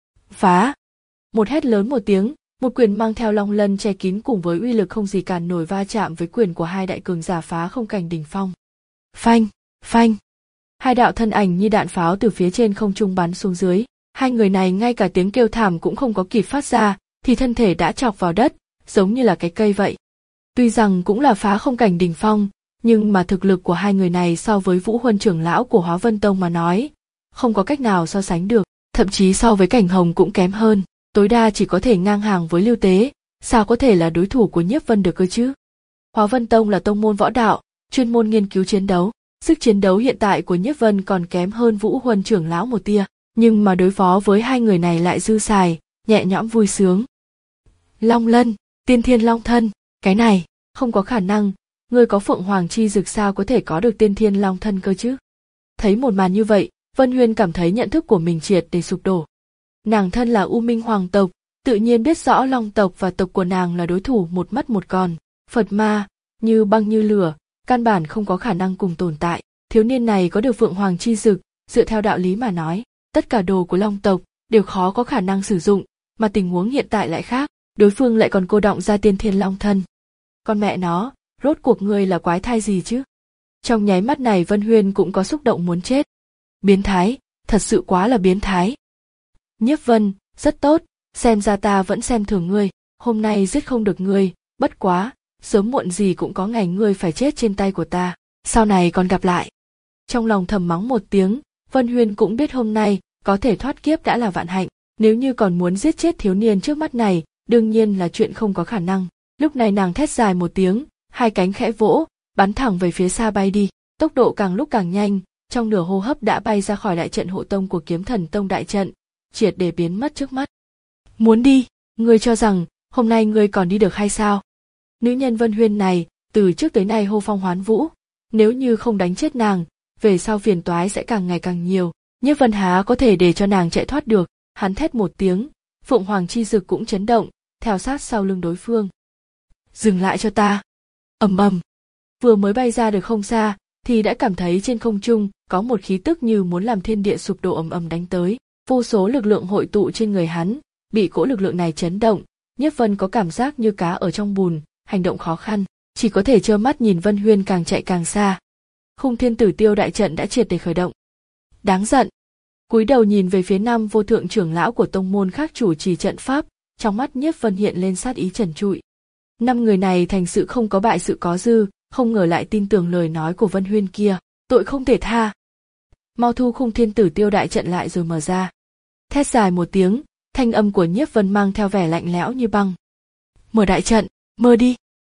Speaker 1: Phá! Một hét lớn một tiếng, một quyền mang theo long lân che kín cùng với uy lực không gì cản nổi va chạm với quyền của hai đại cường giả phá không cảnh đỉnh phong. Phanh, phanh. Hai đạo thân ảnh như đạn pháo từ phía trên không trung bắn xuống dưới, hai người này ngay cả tiếng kêu thảm cũng không có kịp phát ra, thì thân thể đã chọc vào đất, giống như là cái cây vậy. Tuy rằng cũng là phá không cảnh đỉnh phong, nhưng mà thực lực của hai người này so với Vũ Huân trưởng lão của Hóa Vân Tông mà nói, không có cách nào so sánh được, thậm chí so với Cảnh Hồng cũng kém hơn, tối đa chỉ có thể ngang hàng với Lưu Tế, sao có thể là đối thủ của Nhiếp Vân được cơ chứ? Hóa Vân Tông là tông môn võ đạo, chuyên môn nghiên cứu chiến đấu, sức chiến đấu hiện tại của Nhiếp Vân còn kém hơn Vũ Huân trưởng lão một tia, nhưng mà đối phó với hai người này lại dư xài, nhẹ nhõm vui sướng. Long Lân, Tiên Thiên Long Thân, cái này, không có khả năng, ngươi có Phượng Hoàng chi dược sao có thể có được Tiên Thiên Long Thân cơ chứ? Thấy một màn như vậy, Vân Huyên cảm thấy nhận thức của mình triệt để sụp đổ. Nàng thân là U Minh Hoàng tộc, tự nhiên biết rõ Long tộc và tộc của nàng là đối thủ một mất một còn. Phật ma, như băng như lửa, căn bản không có khả năng cùng tồn tại. Thiếu niên này có được Phượng Hoàng chi dược, dựa theo đạo lý mà nói, tất cả đồ của Long tộc đều khó có khả năng sử dụng, mà tình huống hiện tại lại khác, đối phương lại còn cô đọng ra Tiên Thiên Long Thân. Con mẹ nó, rốt cuộc ngươi là quái thai gì chứ? Trong nháy mắt này Vân Huyên cũng có xúc động muốn chết. Biến thái, thật sự quá là biến thái. Nhiếp Vân, rất tốt, xem ra ta vẫn xem thường ngươi, hôm nay giết không được ngươi, bất quá, sớm muộn gì cũng có ngày ngươi phải chết trên tay của ta, sau này còn gặp lại. Trong lòng thầm mắng một tiếng, Vân Huyên cũng biết hôm nay có thể thoát kiếp đã là vạn hạnh, nếu như còn muốn giết chết thiếu niên trước mắt này, đương nhiên là chuyện không có khả năng. Lúc này nàng thét dài một tiếng, hai cánh khẽ vỗ, bắn thẳng về phía xa bay đi, tốc độ càng lúc càng nhanh, trong nửa hô hấp đã bay ra khỏi đại trận hộ tông của Kiếm Thần Tông đại trận, triệt để biến mất trước mắt. Muốn đi, ngươi cho rằng hôm nay ngươi còn đi được hay sao? Nữ nhân Vân Huyên này từ trước tới nay hô phong hoán vũ, nếu như không đánh chết nàng, về sau phiền toái sẽ càng ngày càng nhiều. Nhiếp Vân há có thể để cho nàng chạy thoát được? Hắn thét một tiếng, Phượng Hoàng chi dực cũng chấn động, theo sát sau lưng đối phương. Dừng lại cho ta! Ầm ầm. Vừa mới bay ra được không xa, thì đã cảm thấy trên không trung có một khí tức như muốn làm thiên địa sụp đổ ầm ầm đánh tới. Vô số lực lượng hội tụ trên người hắn, bị cỗ lực lượng này chấn động, Nhiếp Vân có cảm giác như cá ở trong bùn, hành động khó khăn, chỉ có thể trơ mắt nhìn Vân Huyên càng chạy càng xa. Khung Thiên Tử Tiêu đại trận đã triệt để khởi động. Đáng giận. Cúi đầu nhìn về phía năm vô thượng trưởng lão của tông môn khác chủ trì trận pháp, trong mắt Nhiếp Vân hiện lên sát ý trần trụi. Năm người này thành sự không có bại sự có dư, không ngờ lại tin tưởng lời nói của Vân Huyên kia, tội không thể tha. Mau thu Khung Thiên Tử Tiêu đại trận lại rồi mở ra. Thét dài một tiếng, thanh âm của Nhiếp Vân mang theo vẻ lạnh lẽo như băng. Mở đại trận, mơ đi.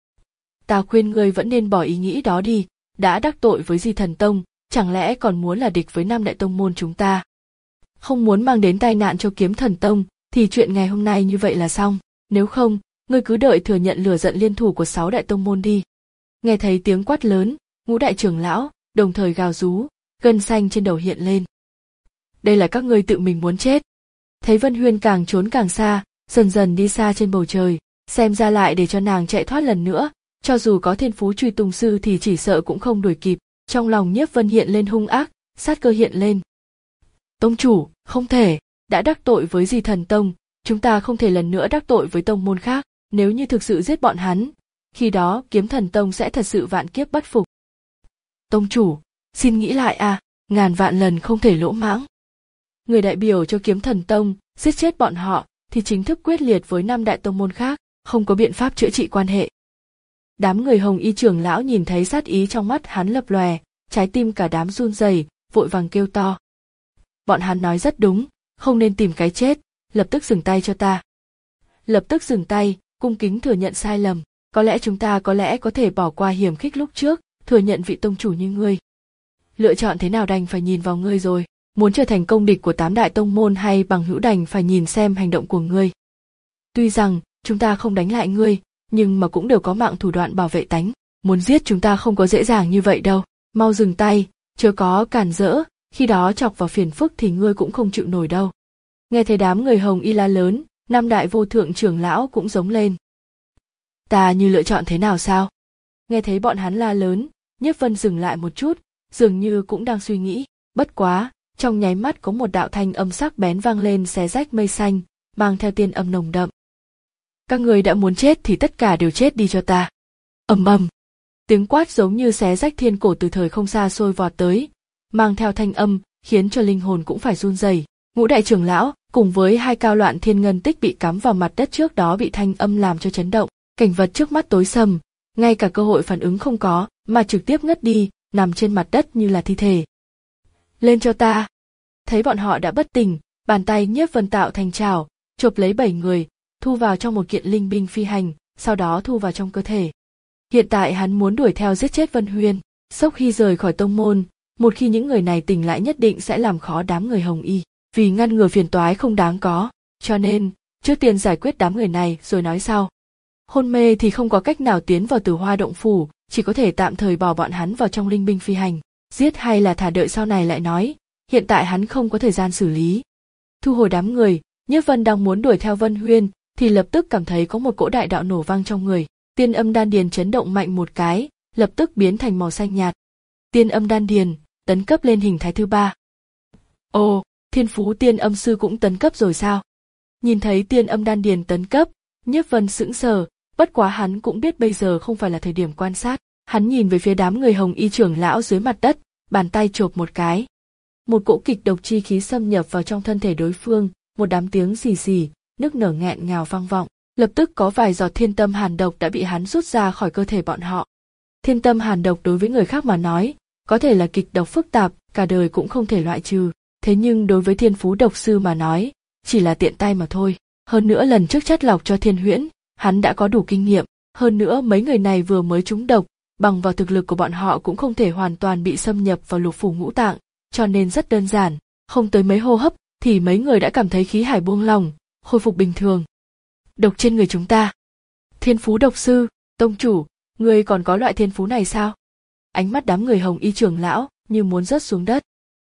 Speaker 1: Ta khuyên ngươi vẫn nên bỏ ý nghĩ đó đi, đã đắc tội với Di Thần Tông, chẳng lẽ còn muốn là địch với năm đại tông môn chúng ta? Không muốn mang đến tai nạn cho Kiếm Thần Tông, thì chuyện ngày hôm nay như vậy là xong, nếu không, ngươi cứ đợi thừa nhận lửa giận liên thủ của sáu đại tông môn đi. Nghe thấy tiếng quát lớn, ngũ đại trưởng lão đồng thời gào rú, gân xanh trên đầu hiện lên. Đây là các ngươi tự mình muốn chết. Thấy Vân Huyên càng trốn càng xa, dần dần đi xa trên bầu trời, xem ra lại để cho nàng chạy thoát lần nữa, cho dù có thiên phú truy tung sư thì chỉ sợ cũng không đuổi kịp. Trong lòng Nhiếp Vân hiện lên hung ác, sát cơ hiện lên. Tông chủ, không thể, đã đắc tội với Di Thần Tông, chúng ta không thể lần nữa đắc tội với tông môn khác, nếu như thực sự giết bọn hắn, khi đó Kiếm Thần Tông sẽ thật sự vạn kiếp bất phục. Tông chủ, xin nghĩ lại à, ngàn vạn lần không thể lỗ mãng. Người đại biểu cho Kiếm Thần Tông, giết chết bọn họ thì chính thức quyết liệt với năm đại tông môn khác, không có biện pháp chữa trị quan hệ. Đám người Hồng Y trưởng lão nhìn thấy sát ý trong mắt hắn lập lòe, trái tim cả đám run rẩy, vội vàng kêu to. Bọn hắn nói rất đúng, không nên tìm cái chết, lập tức dừng tay cho ta. Lập tức dừng tay, cung kính thừa nhận sai lầm, có lẽ chúng ta có lẽ có thể bỏ qua hiểm khích lúc trước, thừa nhận vị tông chủ như ngươi. Lựa chọn thế nào đành phải nhìn vào ngươi rồi, muốn trở thành công địch của tám đại tông môn hay bằng hữu đành phải nhìn xem hành động của ngươi. Tuy rằng, chúng ta không đánh lại ngươi, nhưng mà cũng đều có mạng thủ đoạn bảo vệ tánh, muốn giết chúng ta không có dễ dàng như vậy đâu, mau dừng tay, chớ có cản rỡ, khi đó chọc vào phiền phức thì ngươi cũng không chịu nổi đâu. Nghe thấy đám người Hồng Y la lớn, năm đại vô thượng trưởng lão cũng giống lên. Ta như lựa chọn thế nào sao? Nghe thấy bọn hắn la lớn, Nhiếp Vân dừng lại một chút, dường như cũng đang suy nghĩ, bất quá, trong nháy mắt có một đạo thanh âm sắc bén vang lên xé rách mây xanh, mang theo tiên âm nồng đậm. Các người đã muốn chết thì tất cả đều chết đi cho ta. Ầm ầm, tiếng quát giống như xé rách thiên cổ từ thời không xa xôi vọt tới, mang theo thanh âm, khiến cho linh hồn cũng phải run rẩy. Ngũ đại trưởng lão cùng với hai cao loạn thiên ngân tích bị cắm vào mặt đất trước đó bị thanh âm làm cho chấn động, cảnh vật trước mắt tối sầm, ngay cả cơ hội phản ứng không có, mà trực tiếp ngất đi, nằm trên mặt đất như là thi thể. Lên cho ta! Thấy bọn họ đã bất tỉnh, bàn tay Nhiếp Vân tạo thành chảo, chộp lấy bảy người, thu vào trong một kiện linh binh phi hành, sau đó thu vào trong cơ thể. Hiện tại hắn muốn đuổi theo giết chết Vân Huyên, sau khi rời khỏi tông môn, một khi những người này tỉnh lại nhất định sẽ làm khó đám người Hồng Y, vì ngăn ngừa phiền toái không đáng có, cho nên, trước tiên giải quyết đám người này rồi nói sau. Hôn mê thì không có cách nào tiến vào Tử Hoa động phủ, chỉ có thể tạm thời bỏ bọn hắn vào trong linh binh phi hành, giết hay là thả đợi sau này lại nói, hiện tại hắn không có thời gian xử lý. Thu hồi đám người, Nhiếp Vân đang muốn đuổi theo Vân Huyên, thì lập tức cảm thấy có một cỗ đại đạo nổ vang trong người, tiên âm đan điền chấn động mạnh một cái, lập tức biến thành màu xanh nhạt. Tiên âm đan điền, tấn cấp lên hình thái thứ ba. Ồ, Thiên Phú Tiên Âm Sư cũng tấn cấp rồi sao? Nhìn thấy tiên âm đan điền tấn cấp, Nhiếp Vân sững sờ, bất quá hắn cũng biết bây giờ không phải là thời điểm quan sát, hắn nhìn về phía đám người Hồng Y trưởng lão dưới mặt đất, bàn tay chộp một cái. Một cỗ kịch độc chi khí xâm nhập vào trong thân thể đối phương, một đám tiếng xì xì, nức nở nghẹn ngào vang vọng, lập tức có vài giọt thiên tâm hàn độc đã bị hắn rút ra khỏi cơ thể bọn họ. Thiên tâm hàn độc đối với người khác mà nói, có thể là kịch độc phức tạp, cả đời cũng không thể loại trừ, thế nhưng đối với Thiên Phú độc sư mà nói, chỉ là tiện tay mà thôi. Hơn nữa lần trước chất lọc cho Thiên Huyễn, hắn đã có đủ kinh nghiệm, hơn nữa mấy người này vừa mới trúng độc, bằng vào thực lực của bọn họ cũng không thể hoàn toàn bị xâm nhập vào lục phủ ngũ tạng, cho nên rất đơn giản, không tới mấy hô hấp thì mấy người đã cảm thấy khí hải buông lỏng, khôi phục bình thường. Độc trên người chúng ta. Thiên Phú độc sư, tông chủ, ngươi còn có loại thiên phú này sao? Ánh mắt đám người Hồng Y trưởng lão như muốn rớt xuống đất.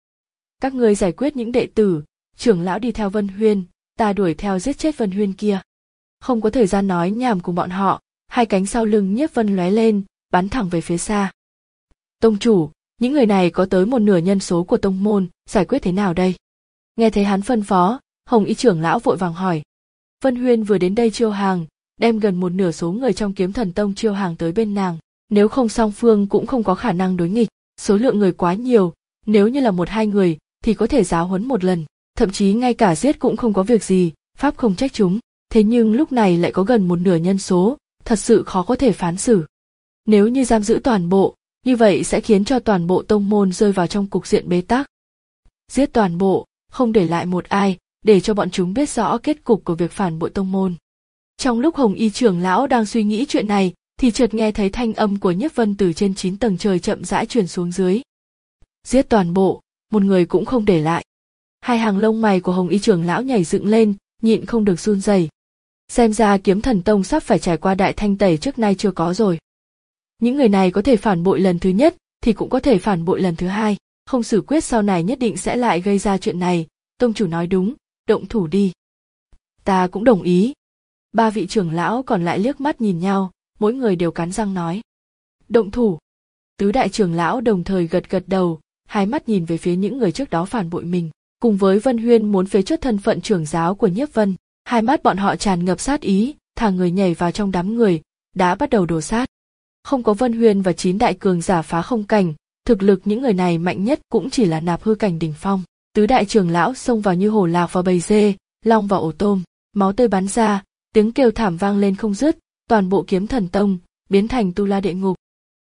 Speaker 1: Các ngươi giải quyết những đệ tử, trưởng lão đi theo Vân Huyên, ta đuổi theo giết chết Vân Huyên kia. Không có thời gian nói nhảm cùng bọn họ, hai cánh sau lưng Nhiếp Vân lóe lên, bắn thẳng về phía xa. Tông chủ, những người này có tới một nửa nhân số của tông môn, giải quyết thế nào đây? Nghe thấy hắn phân phó, Hồng Y trưởng lão vội vàng hỏi. Vân Huyên vừa đến đây chiêu hàng, đem gần một nửa số người trong Kiếm Thần Tông chiêu hàng tới bên nàng, nếu không song phương cũng không có khả năng đối nghịch, số lượng người quá nhiều, nếu như là một hai người thì có thể giáo huấn một lần, thậm chí ngay cả giết cũng không có việc gì, pháp không trách chúng, thế nhưng lúc này lại có gần một nửa nhân số, thật sự khó có thể phán xử. Nếu như giam giữ toàn bộ, như vậy sẽ khiến cho toàn bộ tông môn rơi vào trong cục diện bế tắc. Giết toàn bộ, không để lại một ai, để cho bọn chúng biết rõ kết cục của việc phản bội tông môn. Trong lúc Hồng Y trưởng lão đang suy nghĩ chuyện này, thì chợt nghe thấy thanh âm của Nhiếp Vân từ trên chín tầng trời chậm rãi truyền xuống dưới. Giết toàn bộ, một người cũng không để lại. Hai hàng lông mày của Hồng Y trưởng lão nhảy dựng lên, nhịn không được run rẩy. Xem ra Kiếm Thần Tông sắp phải trải qua đại thanh tẩy trước nay chưa có rồi. Những người này có thể phản bội lần thứ nhất, thì cũng có thể phản bội lần thứ hai, không xử quyết sau này nhất định sẽ lại gây ra chuyện này. Tông chủ nói đúng, động thủ đi. Ta cũng đồng ý. Ba vị trưởng lão còn lại liếc mắt nhìn nhau, mỗi người đều cắn răng nói. Động thủ. Tứ đại trưởng lão đồng thời gật gật đầu, hai mắt nhìn về phía những người trước đó phản bội mình. cùng với Vân Huyên muốn phế truất thân phận trưởng giáo của Nhiếp Vân. Hai mắt bọn họ tràn ngập sát ý, thả người nhảy vào trong đám người, đã bắt đầu đổ sát. Không có Vân Huyên và chín đại cường giả phá không cảnh, thực lực những người này mạnh nhất cũng chỉ là nạp hư cảnh đỉnh phong. Tứ đại trưởng lão xông vào như hổ lạc vào bầy dê, long vào ổ tôm, máu tươi bắn ra, tiếng kêu thảm vang lên không dứt, toàn bộ Kiếm Thần Tông biến thành tu la địa ngục.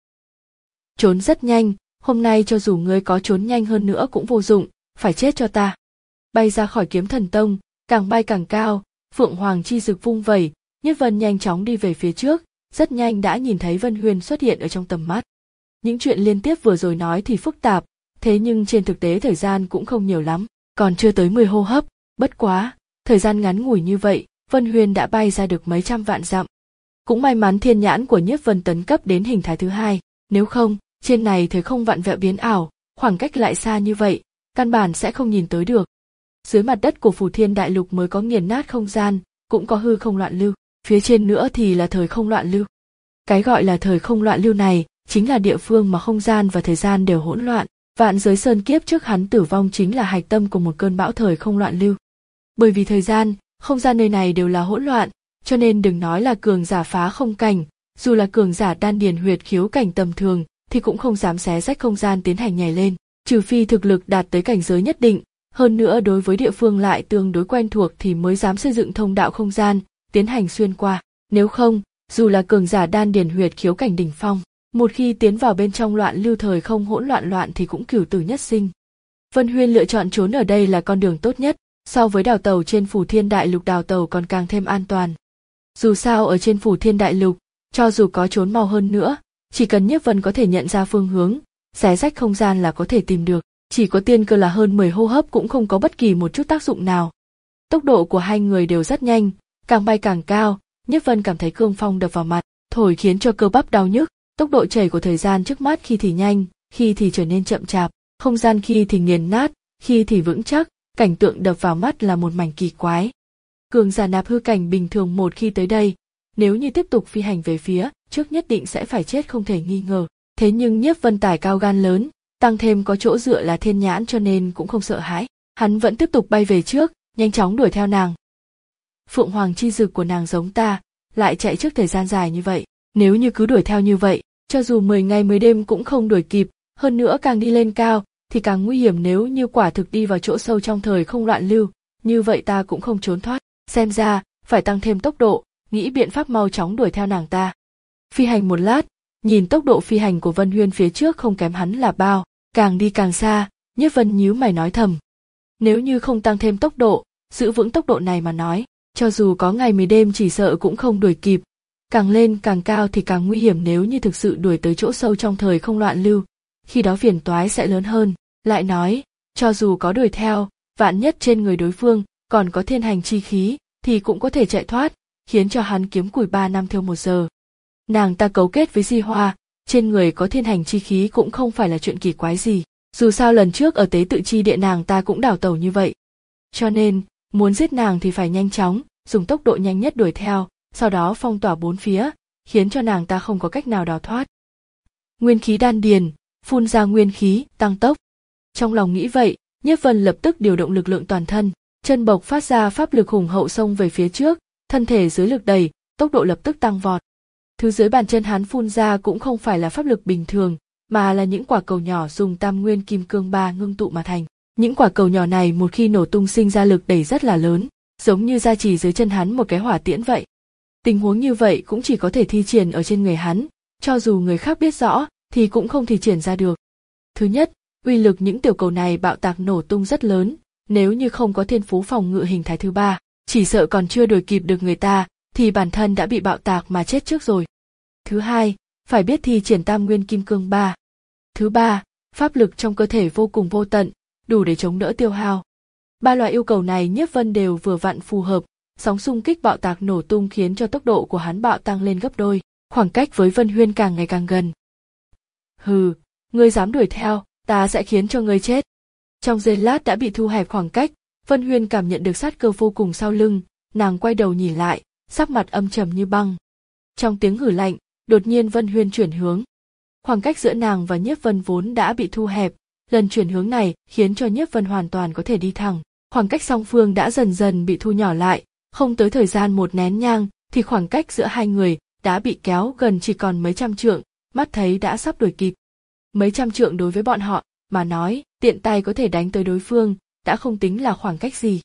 Speaker 1: Trốn rất nhanh, hôm nay cho dù ngươi có trốn nhanh hơn nữa cũng vô dụng, phải chết cho ta. Bay ra khỏi Kiếm Thần Tông, càng bay càng cao, Phượng Hoàng chi dực vung vẩy, Nhiếp Vân nhanh chóng đi về phía trước, rất nhanh đã nhìn thấy Vân Huyên xuất hiện ở trong tầm mắt. Những chuyện liên tiếp vừa rồi nói thì phức tạp, thế nhưng trên thực tế thời gian cũng không nhiều lắm, còn chưa tới mười hô hấp, bất quá, thời gian ngắn ngủi như vậy, Vân Huyên đã bay ra được mấy trăm vạn dặm. Cũng may mắn thiên nhãn của Nhiếp Vân tấn cấp đến hình thái thứ hai, nếu không, trên này thời không vạn vẹo biến ảo, khoảng cách lại xa như vậy, căn bản sẽ không nhìn tới được. Dưới mặt đất của Phù Thiên Đại Lục mới có nghiền nát không gian, cũng có hư không loạn lưu, phía trên nữa thì là thời không loạn lưu. Cái gọi là thời không loạn lưu này, chính là địa phương mà không gian và thời gian đều hỗn loạn. Vạn giới sơn kiếp trước hắn tử vong chính là hạch tâm của một cơn bão thời không loạn lưu. Bởi vì thời gian, không gian nơi này đều là hỗn loạn, cho nên đừng nói là cường giả phá không cảnh, dù là cường giả đan điền huyệt khiếu cảnh tầm thường, thì cũng không dám xé rách không gian tiến hành nhảy lên, trừ phi thực lực đạt tới cảnh giới nhất định, hơn nữa đối với địa phương lại tương đối quen thuộc thì mới dám xây dựng thông đạo không gian, tiến hành xuyên qua, nếu không, dù là cường giả đan điền huyệt khiếu cảnh đỉnh phong, một khi tiến vào bên trong loạn lưu thời không hỗn loạn loạn thì cũng cửu tử nhất sinh. Vân Huyên lựa chọn trốn ở đây là con đường tốt nhất, so với đào tàu trên Phù Thiên Đại Lục đào tàu còn càng thêm an toàn. Dù sao ở trên Phù Thiên Đại Lục, cho dù có trốn mau hơn nữa, chỉ cần Nhiếp Vân có thể nhận ra phương hướng, xé rách không gian là có thể tìm được, chỉ có tiên cơ là hơn mười hô hấp cũng không có bất kỳ một chút tác dụng nào. Tốc độ của hai người đều rất nhanh, càng bay càng cao, Nhiếp Vân cảm thấy cương phong đập vào mặt, thổi khiến cho cơ bắp đau nhức. Tốc độ chảy của thời gian trước mắt khi thì nhanh, khi thì trở nên chậm chạp, không gian khi thì nghiền nát, khi thì vững chắc, cảnh tượng đập vào mắt là một mảnh kỳ quái. Cường giả nạp hư cảnh bình thường một khi tới đây, nếu như tiếp tục phi hành về phía trước nhất định sẽ phải chết không thể nghi ngờ. Thế nhưng Nhiếp Vân tài cao gan lớn, tăng thêm có chỗ dựa là thiên nhãn cho nên cũng không sợ hãi. Hắn vẫn tiếp tục bay về trước, nhanh chóng đuổi theo nàng. Phượng Hoàng chi dực của nàng giống ta, lại chạy trước thời gian dài như vậy. Nếu như cứ đuổi theo như vậy, cho dù mười ngày mười đêm cũng không đuổi kịp, hơn nữa càng đi lên cao, thì càng nguy hiểm nếu như quả thực đi vào chỗ sâu trong thời không loạn lưu, như vậy ta cũng không trốn thoát. Xem ra, phải tăng thêm tốc độ, nghĩ biện pháp mau chóng đuổi theo nàng ta. Phi hành một lát, nhìn tốc độ phi hành của Vân Huyên phía trước không kém hắn là bao, càng đi càng xa, Nhiếp Vân nhíu mày nói thầm. Nếu như không tăng thêm tốc độ, giữ vững tốc độ này mà nói, cho dù có ngày mười đêm chỉ sợ cũng không đuổi kịp. Càng lên càng cao thì càng nguy hiểm nếu như thực sự đuổi tới chỗ sâu trong thời không loạn lưu, khi đó phiền toái sẽ lớn hơn. Lại nói, cho dù có đuổi theo, vạn nhất trên người đối phương còn có thiên hành chi khí, thì cũng có thể chạy thoát, khiến cho hắn kiếm củi ba năm thiêu một giờ. Nàng ta cấu kết với Di Hoa, trên người có thiên hành chi khí cũng không phải là chuyện kỳ quái gì, dù sao lần trước ở tế tự chi địa nàng ta cũng đảo tẩu như vậy. Cho nên, muốn giết nàng thì phải nhanh chóng, dùng tốc độ nhanh nhất đuổi theo, sau đó phong tỏa bốn phía, khiến cho nàng ta không có cách nào đào thoát. Nguyên khí đan điền, phun ra nguyên khí, tăng tốc. Trong lòng nghĩ vậy, Nhiếp Vân lập tức điều động lực lượng toàn thân, chân bộc phát ra pháp lực hùng hậu xông về phía trước, thân thể dưới lực đẩy, tốc độ lập tức tăng vọt. Thứ dưới bàn chân hắn phun ra cũng không phải là pháp lực bình thường, mà là những quả cầu nhỏ dùng tam nguyên kim cương ba ngưng tụ mà thành. Những quả cầu nhỏ này một khi nổ tung sinh ra lực đẩy rất là lớn, giống như gia trì dưới chân hắn một cái hỏa tiễn vậy. Tình huống như vậy cũng chỉ có thể thi triển ở trên người hắn, cho dù người khác biết rõ thì cũng không thi triển ra được. Thứ nhất, uy lực những tiểu cầu này bạo tạc nổ tung rất lớn, nếu như không có thiên phú phòng ngự hình thái thứ ba, chỉ sợ còn chưa đuổi kịp được người ta, thì bản thân đã bị bạo tạc mà chết trước rồi. Thứ hai, phải biết thi triển tam nguyên kim cương ba. Thứ ba, pháp lực trong cơ thể vô cùng vô tận, đủ để chống đỡ tiêu hao. Ba loại yêu cầu này Nhiếp Vân đều vừa vặn phù hợp, sóng xung kích bạo tạc nổ tung khiến cho tốc độ của hắn bạo tăng lên gấp đôi, khoảng cách với Vân Huyên càng ngày càng gần. Hừ, ngươi dám đuổi theo, ta sẽ khiến cho ngươi chết. Trong giây lát đã bị thu hẹp khoảng cách, Vân Huyên cảm nhận được sát cơ vô cùng sau lưng, nàng quay đầu nhìn lại, sắc mặt âm trầm như băng. Trong tiếng hử lạnh, đột nhiên Vân Huyên chuyển hướng. Khoảng cách giữa nàng và Nhiếp Vân vốn đã bị thu hẹp, Lần chuyển hướng này khiến cho Nhiếp Vân hoàn toàn có thể đi thẳng. Khoảng cách song phương đã dần dần bị thu nhỏ lại, không tới thời gian một nén nhang thì khoảng cách giữa hai người đã bị kéo gần chỉ còn mấy trăm trượng, mắt thấy đã sắp đuổi kịp. Mấy trăm trượng đối với bọn họ mà nói, tiện tay có thể đánh tới đối phương, đã không tính là khoảng cách gì.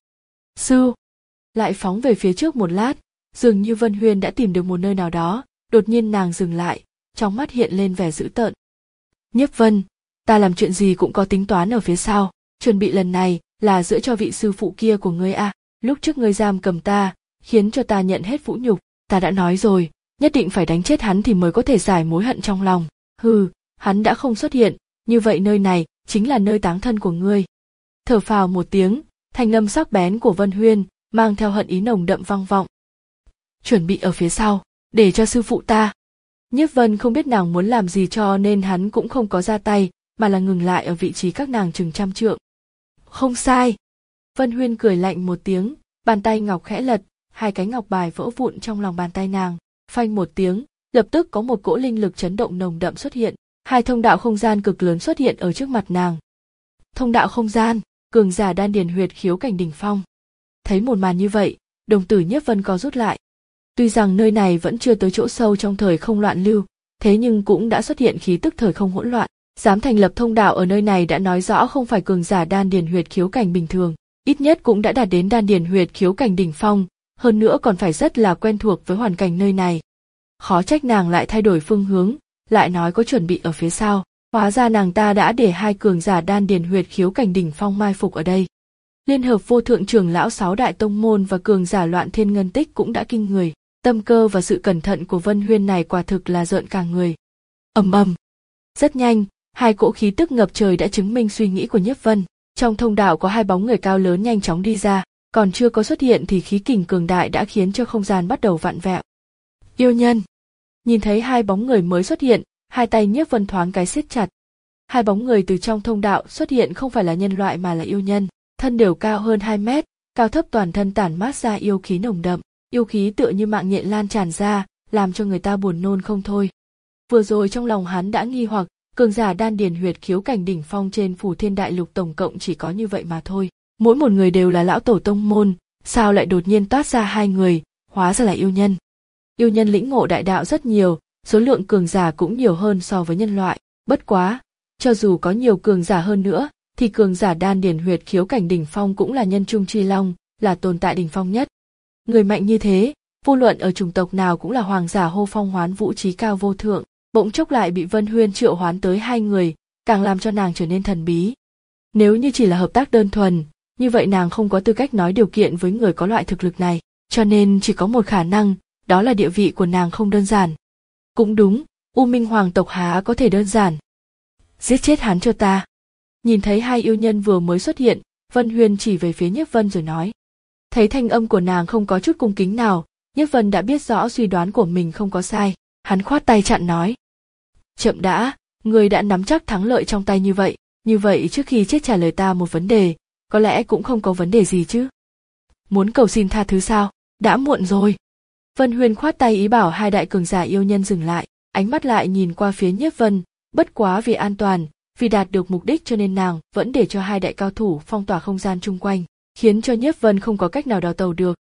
Speaker 1: Sư lại phóng về phía trước một lát, dường như Vân Huyên đã tìm được một nơi nào đó, đột nhiên nàng dừng lại, trong mắt hiện lên vẻ dữ tợn. Nhiếp Vân, ta làm chuyện gì cũng có tính toán ở phía sau, chuẩn bị lần này là giữa cho vị sư phụ kia của ngươi à, lúc trước ngươi giam cầm ta, khiến cho ta nhận hết vũ nhục, ta đã nói rồi, nhất định phải đánh chết hắn thì mới có thể giải mối hận trong lòng. Hừ, hắn đã không xuất hiện, như vậy nơi này chính là nơi táng thân của ngươi. Thở phào một tiếng, thanh âm sắc bén của Vân Huyên mang theo hận ý nồng đậm vang vọng. Chuẩn bị ở phía sau, để cho sư phụ ta. Nhiếp Vân không biết nàng muốn làm gì cho nên hắn cũng không có ra tay, mà là ngừng lại ở vị trí các nàng chừng trăm trượng. Không sai. Vân Huyên cười lạnh một tiếng, bàn tay ngọc khẽ lật, hai cái ngọc bài vỡ vụn trong lòng bàn tay nàng. Phanh một tiếng, lập tức có một cỗ linh lực chấn động nồng đậm xuất hiện, hai thông đạo không gian cực lớn xuất hiện ở trước mặt nàng. Thông đạo không gian, cường giả đan điền huyệt khiếu cảnh đỉnh phong. Thấy một màn như vậy, đồng tử Nhiếp Vân co rút lại. Tuy rằng nơi này vẫn chưa tới chỗ sâu trong thời không loạn lưu, thế nhưng cũng đã xuất hiện khí tức thời không hỗn loạn. Dám thành lập thông đạo ở nơi này đã nói rõ không phải cường giả đan điền huyệt khiếu cảnh bình thường, ít nhất cũng đã đạt đến đan điền huyệt khiếu cảnh đỉnh phong, hơn nữa còn phải rất là quen thuộc với hoàn cảnh nơi này. Khó trách nàng lại thay đổi phương hướng, lại nói có chuẩn bị ở phía sau, hóa ra nàng ta đã để hai cường giả đan điền huyệt khiếu cảnh đỉnh phong mai phục ở đây. Liên hợp vô thượng trưởng lão sáu đại tông môn và cường giả loạn thiên ngân tích cũng đã kinh người, tâm cơ và sự cẩn thận của Vân Huyên này quả thực là rợn cả người. Ầm ầm. Rất nhanh, hai cỗ khí tức ngập trời đã chứng minh suy nghĩ của Nhiếp Vân. Trong thông đạo có hai bóng người cao lớn nhanh chóng đi ra, còn chưa có xuất hiện thì khí kình cường đại đã khiến cho không gian bắt đầu vặn vẹo. Yêu nhân. Nhìn thấy hai bóng người mới xuất hiện, hai tay Nhiếp Vân thoáng cái siết chặt. Hai bóng người từ trong thông đạo xuất hiện không phải là nhân loại mà là yêu nhân, thân đều cao hơn hai mét, cao thấp toàn thân tản mát ra yêu khí nồng đậm, yêu khí tựa như mạng nhện lan tràn ra, làm cho người ta buồn nôn không thôi. Vừa rồi trong lòng hắn đã nghi hoặc, cường giả đan điền huyệt khiếu cảnh đỉnh phong trên Phù Thiên Đại Lục tổng cộng chỉ có như vậy mà thôi. Mỗi một người đều là lão tổ tông môn, sao lại đột nhiên toát ra hai người, hóa ra là yêu nhân. Yêu nhân lĩnh ngộ đại đạo rất nhiều, số lượng cường giả cũng nhiều hơn so với nhân loại, bất quá, cho dù có nhiều cường giả hơn nữa, thì cường giả đan điền huyệt khiếu cảnh đỉnh phong cũng là nhân trung chi long, là tồn tại đỉnh phong nhất. Người mạnh như thế, vô luận ở chủng tộc nào cũng là hoàng giả hô phong hoán vũ trí cao vô thượng, bỗng chốc lại bị Vân Huyên triệu hoán tới hai người, càng làm cho nàng trở nên thần bí. Nếu như chỉ là hợp tác đơn thuần, như vậy nàng không có tư cách nói điều kiện với người có loại thực lực này, cho nên chỉ có một khả năng, đó là địa vị của nàng không đơn giản. Cũng đúng, U Minh hoàng tộc há có thể đơn giản. Giết chết hắn cho ta. Nhìn thấy hai yêu nhân vừa mới xuất hiện, Vân Huyên chỉ về phía Nhiếp Vân rồi nói. Thấy thanh âm của nàng không có chút cung kính nào, Nhiếp Vân đã biết rõ suy đoán của mình không có sai, hắn khoát tay chặn nói. Chậm đã, người đã nắm chắc thắng lợi trong tay như vậy, như vậy trước khi chết trả lời ta một vấn đề, có lẽ cũng không có vấn đề gì chứ. Muốn cầu xin tha thứ sao, đã muộn rồi. Vân Huyên khoát tay ý bảo hai đại cường giả yêu nhân dừng lại, ánh mắt lại nhìn qua phía Nhiếp Vân, bất quá vì an toàn, vì đạt được mục đích cho nên nàng vẫn để cho hai đại cao thủ phong tỏa không gian chung quanh, khiến cho Nhiếp Vân không có cách nào đào tàu được.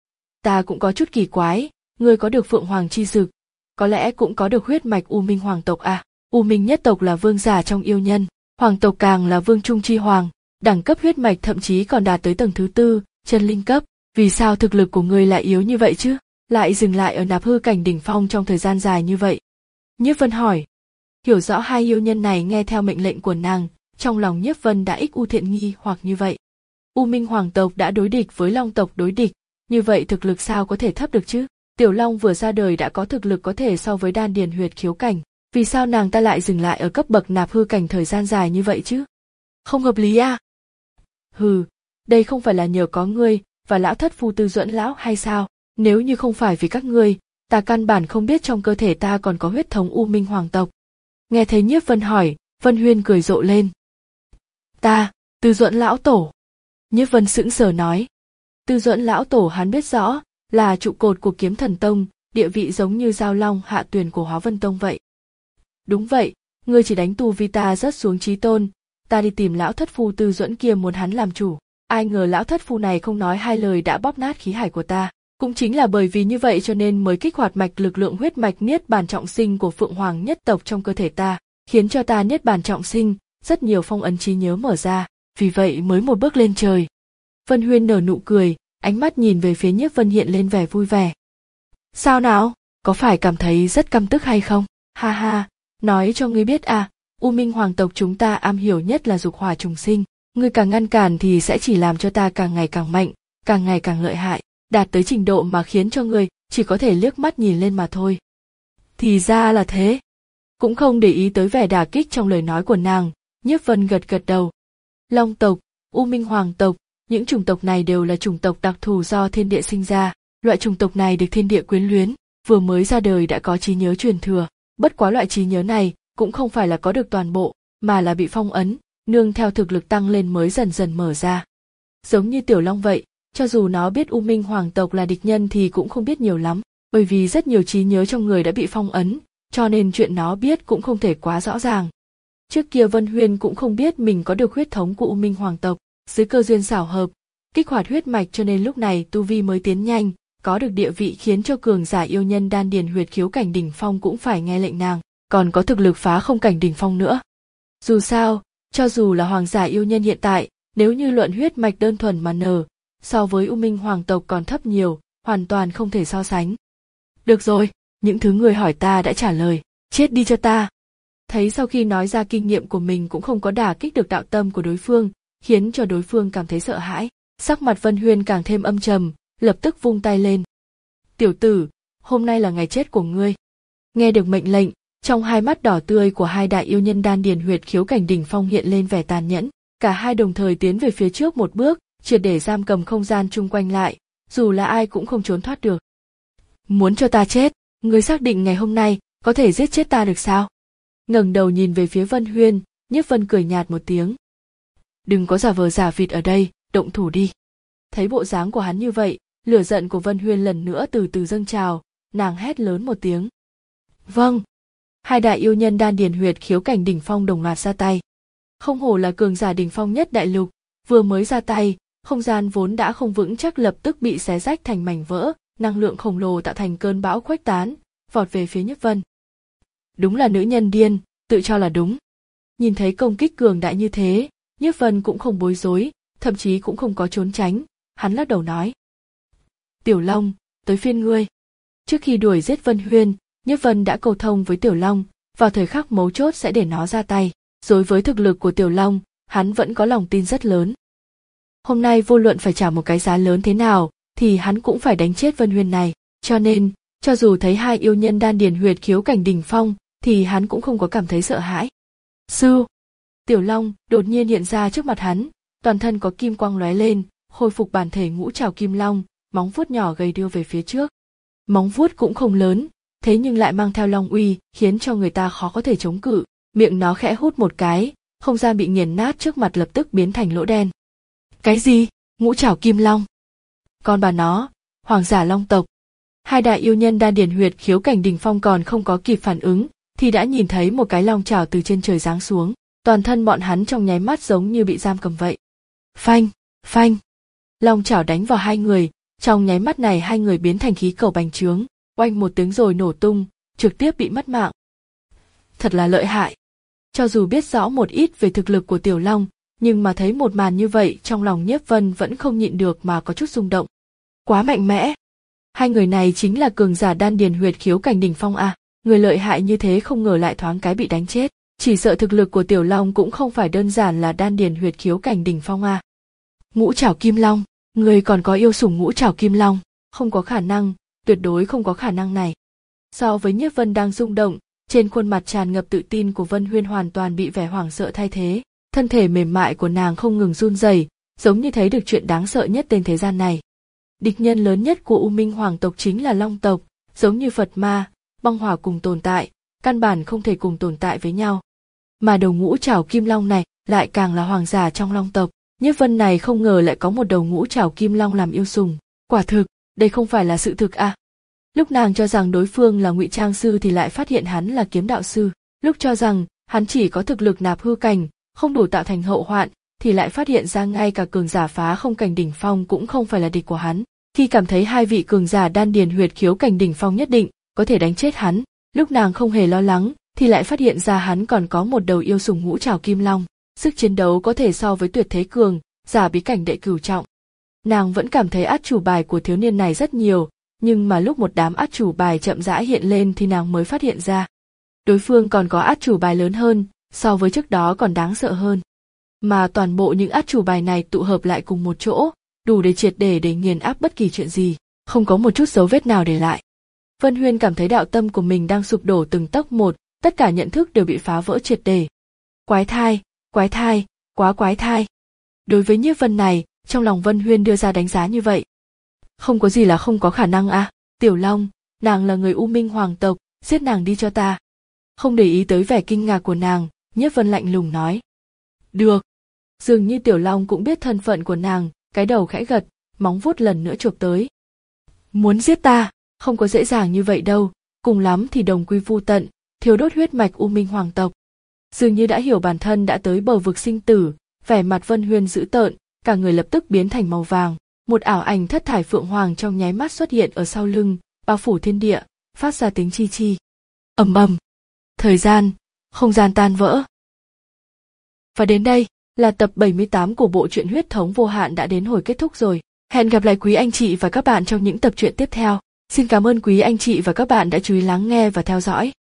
Speaker 1: Ta cũng có chút kỳ quái, ngươi có được Phượng Hoàng chi dực, có lẽ cũng có được huyết mạch U Minh hoàng tộc à? U Minh nhất tộc là vương giả trong yêu nhân, hoàng tộc càng là vương trung chi hoàng, đẳng cấp huyết mạch thậm chí còn đạt tới tầng thứ tư, chân linh cấp. Vì sao thực lực của ngươi lại yếu như vậy chứ? Lại dừng lại ở nạp hư cảnh đỉnh phong trong thời gian dài như vậy? Nhiếp Vân hỏi. Hiểu rõ hai yêu nhân này nghe theo mệnh lệnh của nàng, trong lòng Nhiếp Vân đã ích u thiện nghi hoặc như vậy. U Minh hoàng tộc đã đối địch với Long tộc đối địch, như vậy thực lực sao có thể thấp được chứ? Tiểu Long vừa ra đời đã có thực lực có thể so với đan điền huyệt khiếu cảnh, vì sao nàng ta lại dừng lại ở cấp bậc nạp hư cảnh thời gian dài như vậy chứ? Không hợp lý à? Hừ, đây không phải là nhờ có ngươi và lão thất phu Tư Duẫn lão hay sao? Nếu như không phải vì các ngươi, ta căn bản không biết trong cơ thể ta còn có huyết thống U Minh hoàng tộc. Nghe thấy Nhiếp Vân hỏi, Vân Huyên cười rộ lên. Ta, Tư Duẫn lão tổ. Nhiếp Vân sững sờ nói. Tư Duẫn lão tổ hắn biết rõ, là trụ cột của Kiếm Thần Tông, địa vị giống như Giao Long Hạ Tuyền của Hóa Vân Tông vậy. Đúng vậy, ngươi chỉ đánh tu vi ta rớt xuống chí tôn, ta đi tìm lão thất phu Tư Duẫn kia muốn hắn làm chủ. Ai ngờ lão thất phu này không nói hai lời đã bóp nát khí hải của ta. Cũng chính là bởi vì như vậy cho nên mới kích hoạt mạch lực lượng huyết mạch niết bàn trọng sinh của Phượng Hoàng nhất tộc trong cơ thể ta, khiến cho ta niết bàn trọng sinh, rất nhiều phong ấn trí nhớ mở ra, vì vậy mới một bước lên trời. Vân Huyên nở nụ cười, ánh mắt nhìn về phía Nhiếp Vân hiện lên vẻ vui vẻ. Sao nào, có phải cảm thấy rất căm tức hay không? Ha ha, nói cho ngươi biết à, U Minh Hoàng tộc chúng ta am hiểu nhất là dục hỏa trùng sinh, ngươi càng ngăn cản thì sẽ chỉ làm cho ta càng ngày càng mạnh, càng ngày càng lợi hại, đạt tới trình độ mà khiến cho ngươi chỉ có thể liếc mắt nhìn lên mà thôi. Thì ra là thế. Cũng không để ý tới vẻ đả kích trong lời nói của nàng, Nhiếp Vân gật gật đầu. Long tộc, U Minh Hoàng tộc, những chủng tộc này đều là chủng tộc đặc thù do thiên địa sinh ra, loại chủng tộc này được thiên địa quyến luyến, vừa mới ra đời đã có trí nhớ truyền thừa, bất quá loại trí nhớ này cũng không phải là có được toàn bộ, mà là bị phong ấn, nương theo thực lực tăng lên mới dần dần mở ra. Giống như Tiểu Long vậy, cho dù nó biết U Minh Hoàng tộc là địch nhân thì cũng không biết nhiều lắm, bởi vì rất nhiều trí nhớ trong người đã bị phong ấn, cho nên chuyện nó biết cũng không thể quá rõ ràng. Trước kia Vân Huyên cũng không biết mình có được huyết thống của U Minh Hoàng tộc, dưới cơ duyên xảo hợp, kích hoạt huyết mạch cho nên lúc này tu vi mới tiến nhanh, có được địa vị khiến cho cường giả yêu nhân đan điền huyệt khiếu cảnh đỉnh phong cũng phải nghe lệnh nàng, còn có thực lực phá không cảnh đỉnh phong nữa. Dù sao, cho dù là hoàng giả yêu nhân hiện tại, nếu như luận huyết mạch đơn thuần mà nở, so với U Minh Hoàng tộc còn thấp nhiều, hoàn toàn không thể so sánh. Được rồi, những thứ người hỏi ta đã trả lời, chết đi cho ta. Thấy sau khi nói ra kinh nghiệm của mình cũng không có đả kích được đạo tâm của đối phương, khiến cho đối phương cảm thấy sợ hãi, sắc mặt Vân Huyên càng thêm âm trầm, lập tức vung tay lên. Tiểu tử, hôm nay là ngày chết của ngươi. Nghe được mệnh lệnh, trong hai mắt đỏ tươi của hai đại yêu nhân đan điền huyệt khiếu cảnh đỉnh phong hiện lên vẻ tàn nhẫn, cả hai đồng thời tiến về phía trước một bước, triệt để giam cầm không gian chung quanh lại, dù là ai cũng không trốn thoát được. Muốn cho ta chết, ngươi xác định ngày hôm nay có thể giết chết ta được sao? Ngẩng đầu nhìn về phía Vân Huyên, Nhiếp Vân cười nhạt một tiếng. Đừng có giả vờ giả vịt ở đây, động thủ đi. Thấy bộ dáng của hắn như vậy, lửa giận của Vân Huyên lần nữa từ từ dâng trào, nàng hét lớn một tiếng. Vâng. Hai đại yêu nhân đan điền huyệt khiếu cảnh đỉnh phong đồng loạt ra tay. Không hổ là cường giả đỉnh phong nhất đại lục, vừa mới ra tay, không gian vốn đã không vững chắc lập tức bị xé rách thành mảnh vỡ, năng lượng khổng lồ tạo thành cơn bão khuếch tán, vọt về phía Nhiếp Vân. Đúng là nữ nhân điên, tự cho là đúng. Nhìn thấy công kích cường đại như thế, Nhiếp Vân cũng không bối rối, thậm chí cũng không có trốn tránh, hắn lắc đầu nói. Tiểu Long, tới phiên ngươi. Trước khi đuổi giết Vân Huyên, Nhiếp Vân đã cầu thông với Tiểu Long, vào thời khắc mấu chốt sẽ để nó ra tay. Đối với thực lực của Tiểu Long, hắn vẫn có lòng tin rất lớn. Hôm nay vô luận phải trả một cái giá lớn thế nào, thì hắn cũng phải đánh chết Vân Huyên này, cho nên, cho dù thấy hai yêu nhân đan điền huyệt khiếu cảnh đỉnh phong, thì hắn cũng không có cảm thấy sợ hãi. Sư! Tiểu Long đột nhiên hiện ra trước mặt hắn, toàn thân có kim quang lóe lên, khôi phục bản thể ngũ trảo kim long, móng vuốt nhỏ gầy đưa về phía trước. Móng vuốt cũng không lớn, thế nhưng lại mang theo long uy, khiến cho người ta khó có thể chống cự. Miệng nó khẽ hút một cái, không gian bị nghiền nát trước mặt lập tức biến thành lỗ đen. Cái gì? Ngũ trảo kim long? Con bà nó, hoàng giả long tộc. Hai đại yêu nhân đan điền huyệt khiếu cảnh đỉnh phong còn không có kịp phản ứng, thì đã nhìn thấy một cái long trảo từ trên trời giáng xuống, toàn thân bọn hắn trong nháy mắt giống như bị giam cầm vậy. Phanh, phanh. Long trảo đánh vào hai người, trong nháy mắt này hai người biến thành khí cầu bành trướng, oanh một tiếng rồi nổ tung, trực tiếp bị mất mạng. Thật là lợi hại. Cho dù biết rõ một ít về thực lực của Tiểu Long, nhưng mà thấy một màn như vậy trong lòng Nhiếp Vân vẫn không nhịn được mà có chút rung động. Quá mạnh mẽ. Hai người này chính là cường giả đan điền huyệt khiếu cảnh đỉnh phong à, người lợi hại như thế không ngờ lại thoáng cái bị đánh chết. Chỉ sợ thực lực của Tiểu Long cũng không phải đơn giản là đan điền huyệt khiếu cảnh đỉnh phong à. Ngũ trảo kim long, người còn có yêu sủng ngũ trảo kim long, không có khả năng, tuyệt đối không có khả năng này. So với Nhiếp Vân đang rung động, trên khuôn mặt tràn ngập tự tin của Vân Huyên hoàn toàn bị vẻ hoảng sợ thay thế, thân thể mềm mại của nàng không ngừng run rẩy, giống như thấy được chuyện đáng sợ nhất trên thế gian này. Địch nhân lớn nhất của U Minh Hoàng tộc chính là Long tộc, giống như Phật ma, băng hỏa cùng tồn tại, căn bản không thể cùng tồn tại với nhau. Mà đầu ngũ trảo kim long này lại càng là hoàng giả trong Long tộc, Nhiếp Vân này không ngờ lại có một đầu ngũ trảo kim long làm yêu sủng, quả thực, đây không phải là sự thực à. Lúc nàng cho rằng đối phương là ngụy trang sư thì lại phát hiện hắn là kiếm đạo sư, lúc cho rằng hắn chỉ có thực lực nạp hư cảnh, không đủ tạo thành hậu hoạn, thì lại phát hiện ra ngay cả cường giả phá không cảnh đỉnh phong cũng không phải là địch của hắn. Khi cảm thấy hai vị cường giả đan điền huyệt khiếu cảnh đỉnh phong nhất định có thể đánh chết hắn, lúc nàng không hề lo lắng, thì lại phát hiện ra hắn còn có một đầu yêu sủng ngũ trảo kim long, sức chiến đấu có thể so với tuyệt thế cường giả bí cảnh đệ cửu trọng. Nàng vẫn cảm thấy át chủ bài của thiếu niên này rất nhiều, nhưng mà lúc một đám át chủ bài chậm rãi hiện lên thì nàng mới phát hiện ra. Đối phương còn có át chủ bài lớn hơn, so với trước đó còn đáng sợ hơn. Mà toàn bộ những át chủ bài này tụ hợp lại cùng một chỗ, đủ để triệt để để nghiền áp bất kỳ chuyện gì, không có một chút dấu vết nào để lại. Vân Huyên cảm thấy đạo tâm của mình đang sụp đổ từng tấc một, tất cả nhận thức đều bị phá vỡ triệt để. Quái thai, quái thai, quá quái thai. Đối với Nhiếp Vân này, trong lòng Vân Huyên đưa ra đánh giá như vậy. Không có gì là không có khả năng à, Tiểu Long, nàng là người U Minh hoàng tộc, giết nàng đi cho ta. Không để ý tới vẻ kinh ngạc của nàng, Nhiếp Vân lạnh lùng nói. Được. Dường như Tiểu Long cũng biết thân phận của nàng, cái đầu khẽ gật, móng vuốt lần nữa chộp tới. Muốn giết ta, không có dễ dàng như vậy đâu, cùng lắm thì đồng quy vu tận, thiêu đốt huyết mạch U Minh hoàng tộc. Dường như đã hiểu bản thân đã tới bờ vực sinh tử, vẻ mặt Vân Huyên dữ tợn, cả người lập tức biến thành màu vàng, một ảo ảnh thất thải phượng hoàng trong nháy mắt xuất hiện ở sau lưng, bao phủ thiên địa, phát ra tiếng chi chi. Ầm ầm. Thời gian, không gian tan vỡ. Và đến đây là tập bảy mươi tám của bộ truyện Huyết thống vô hạn đã đến hồi kết thúc rồi. Hẹn gặp lại quý anh chị và các bạn trong những tập truyện tiếp theo. Xin cảm ơn quý anh chị và các bạn đã chú ý lắng nghe và theo dõi.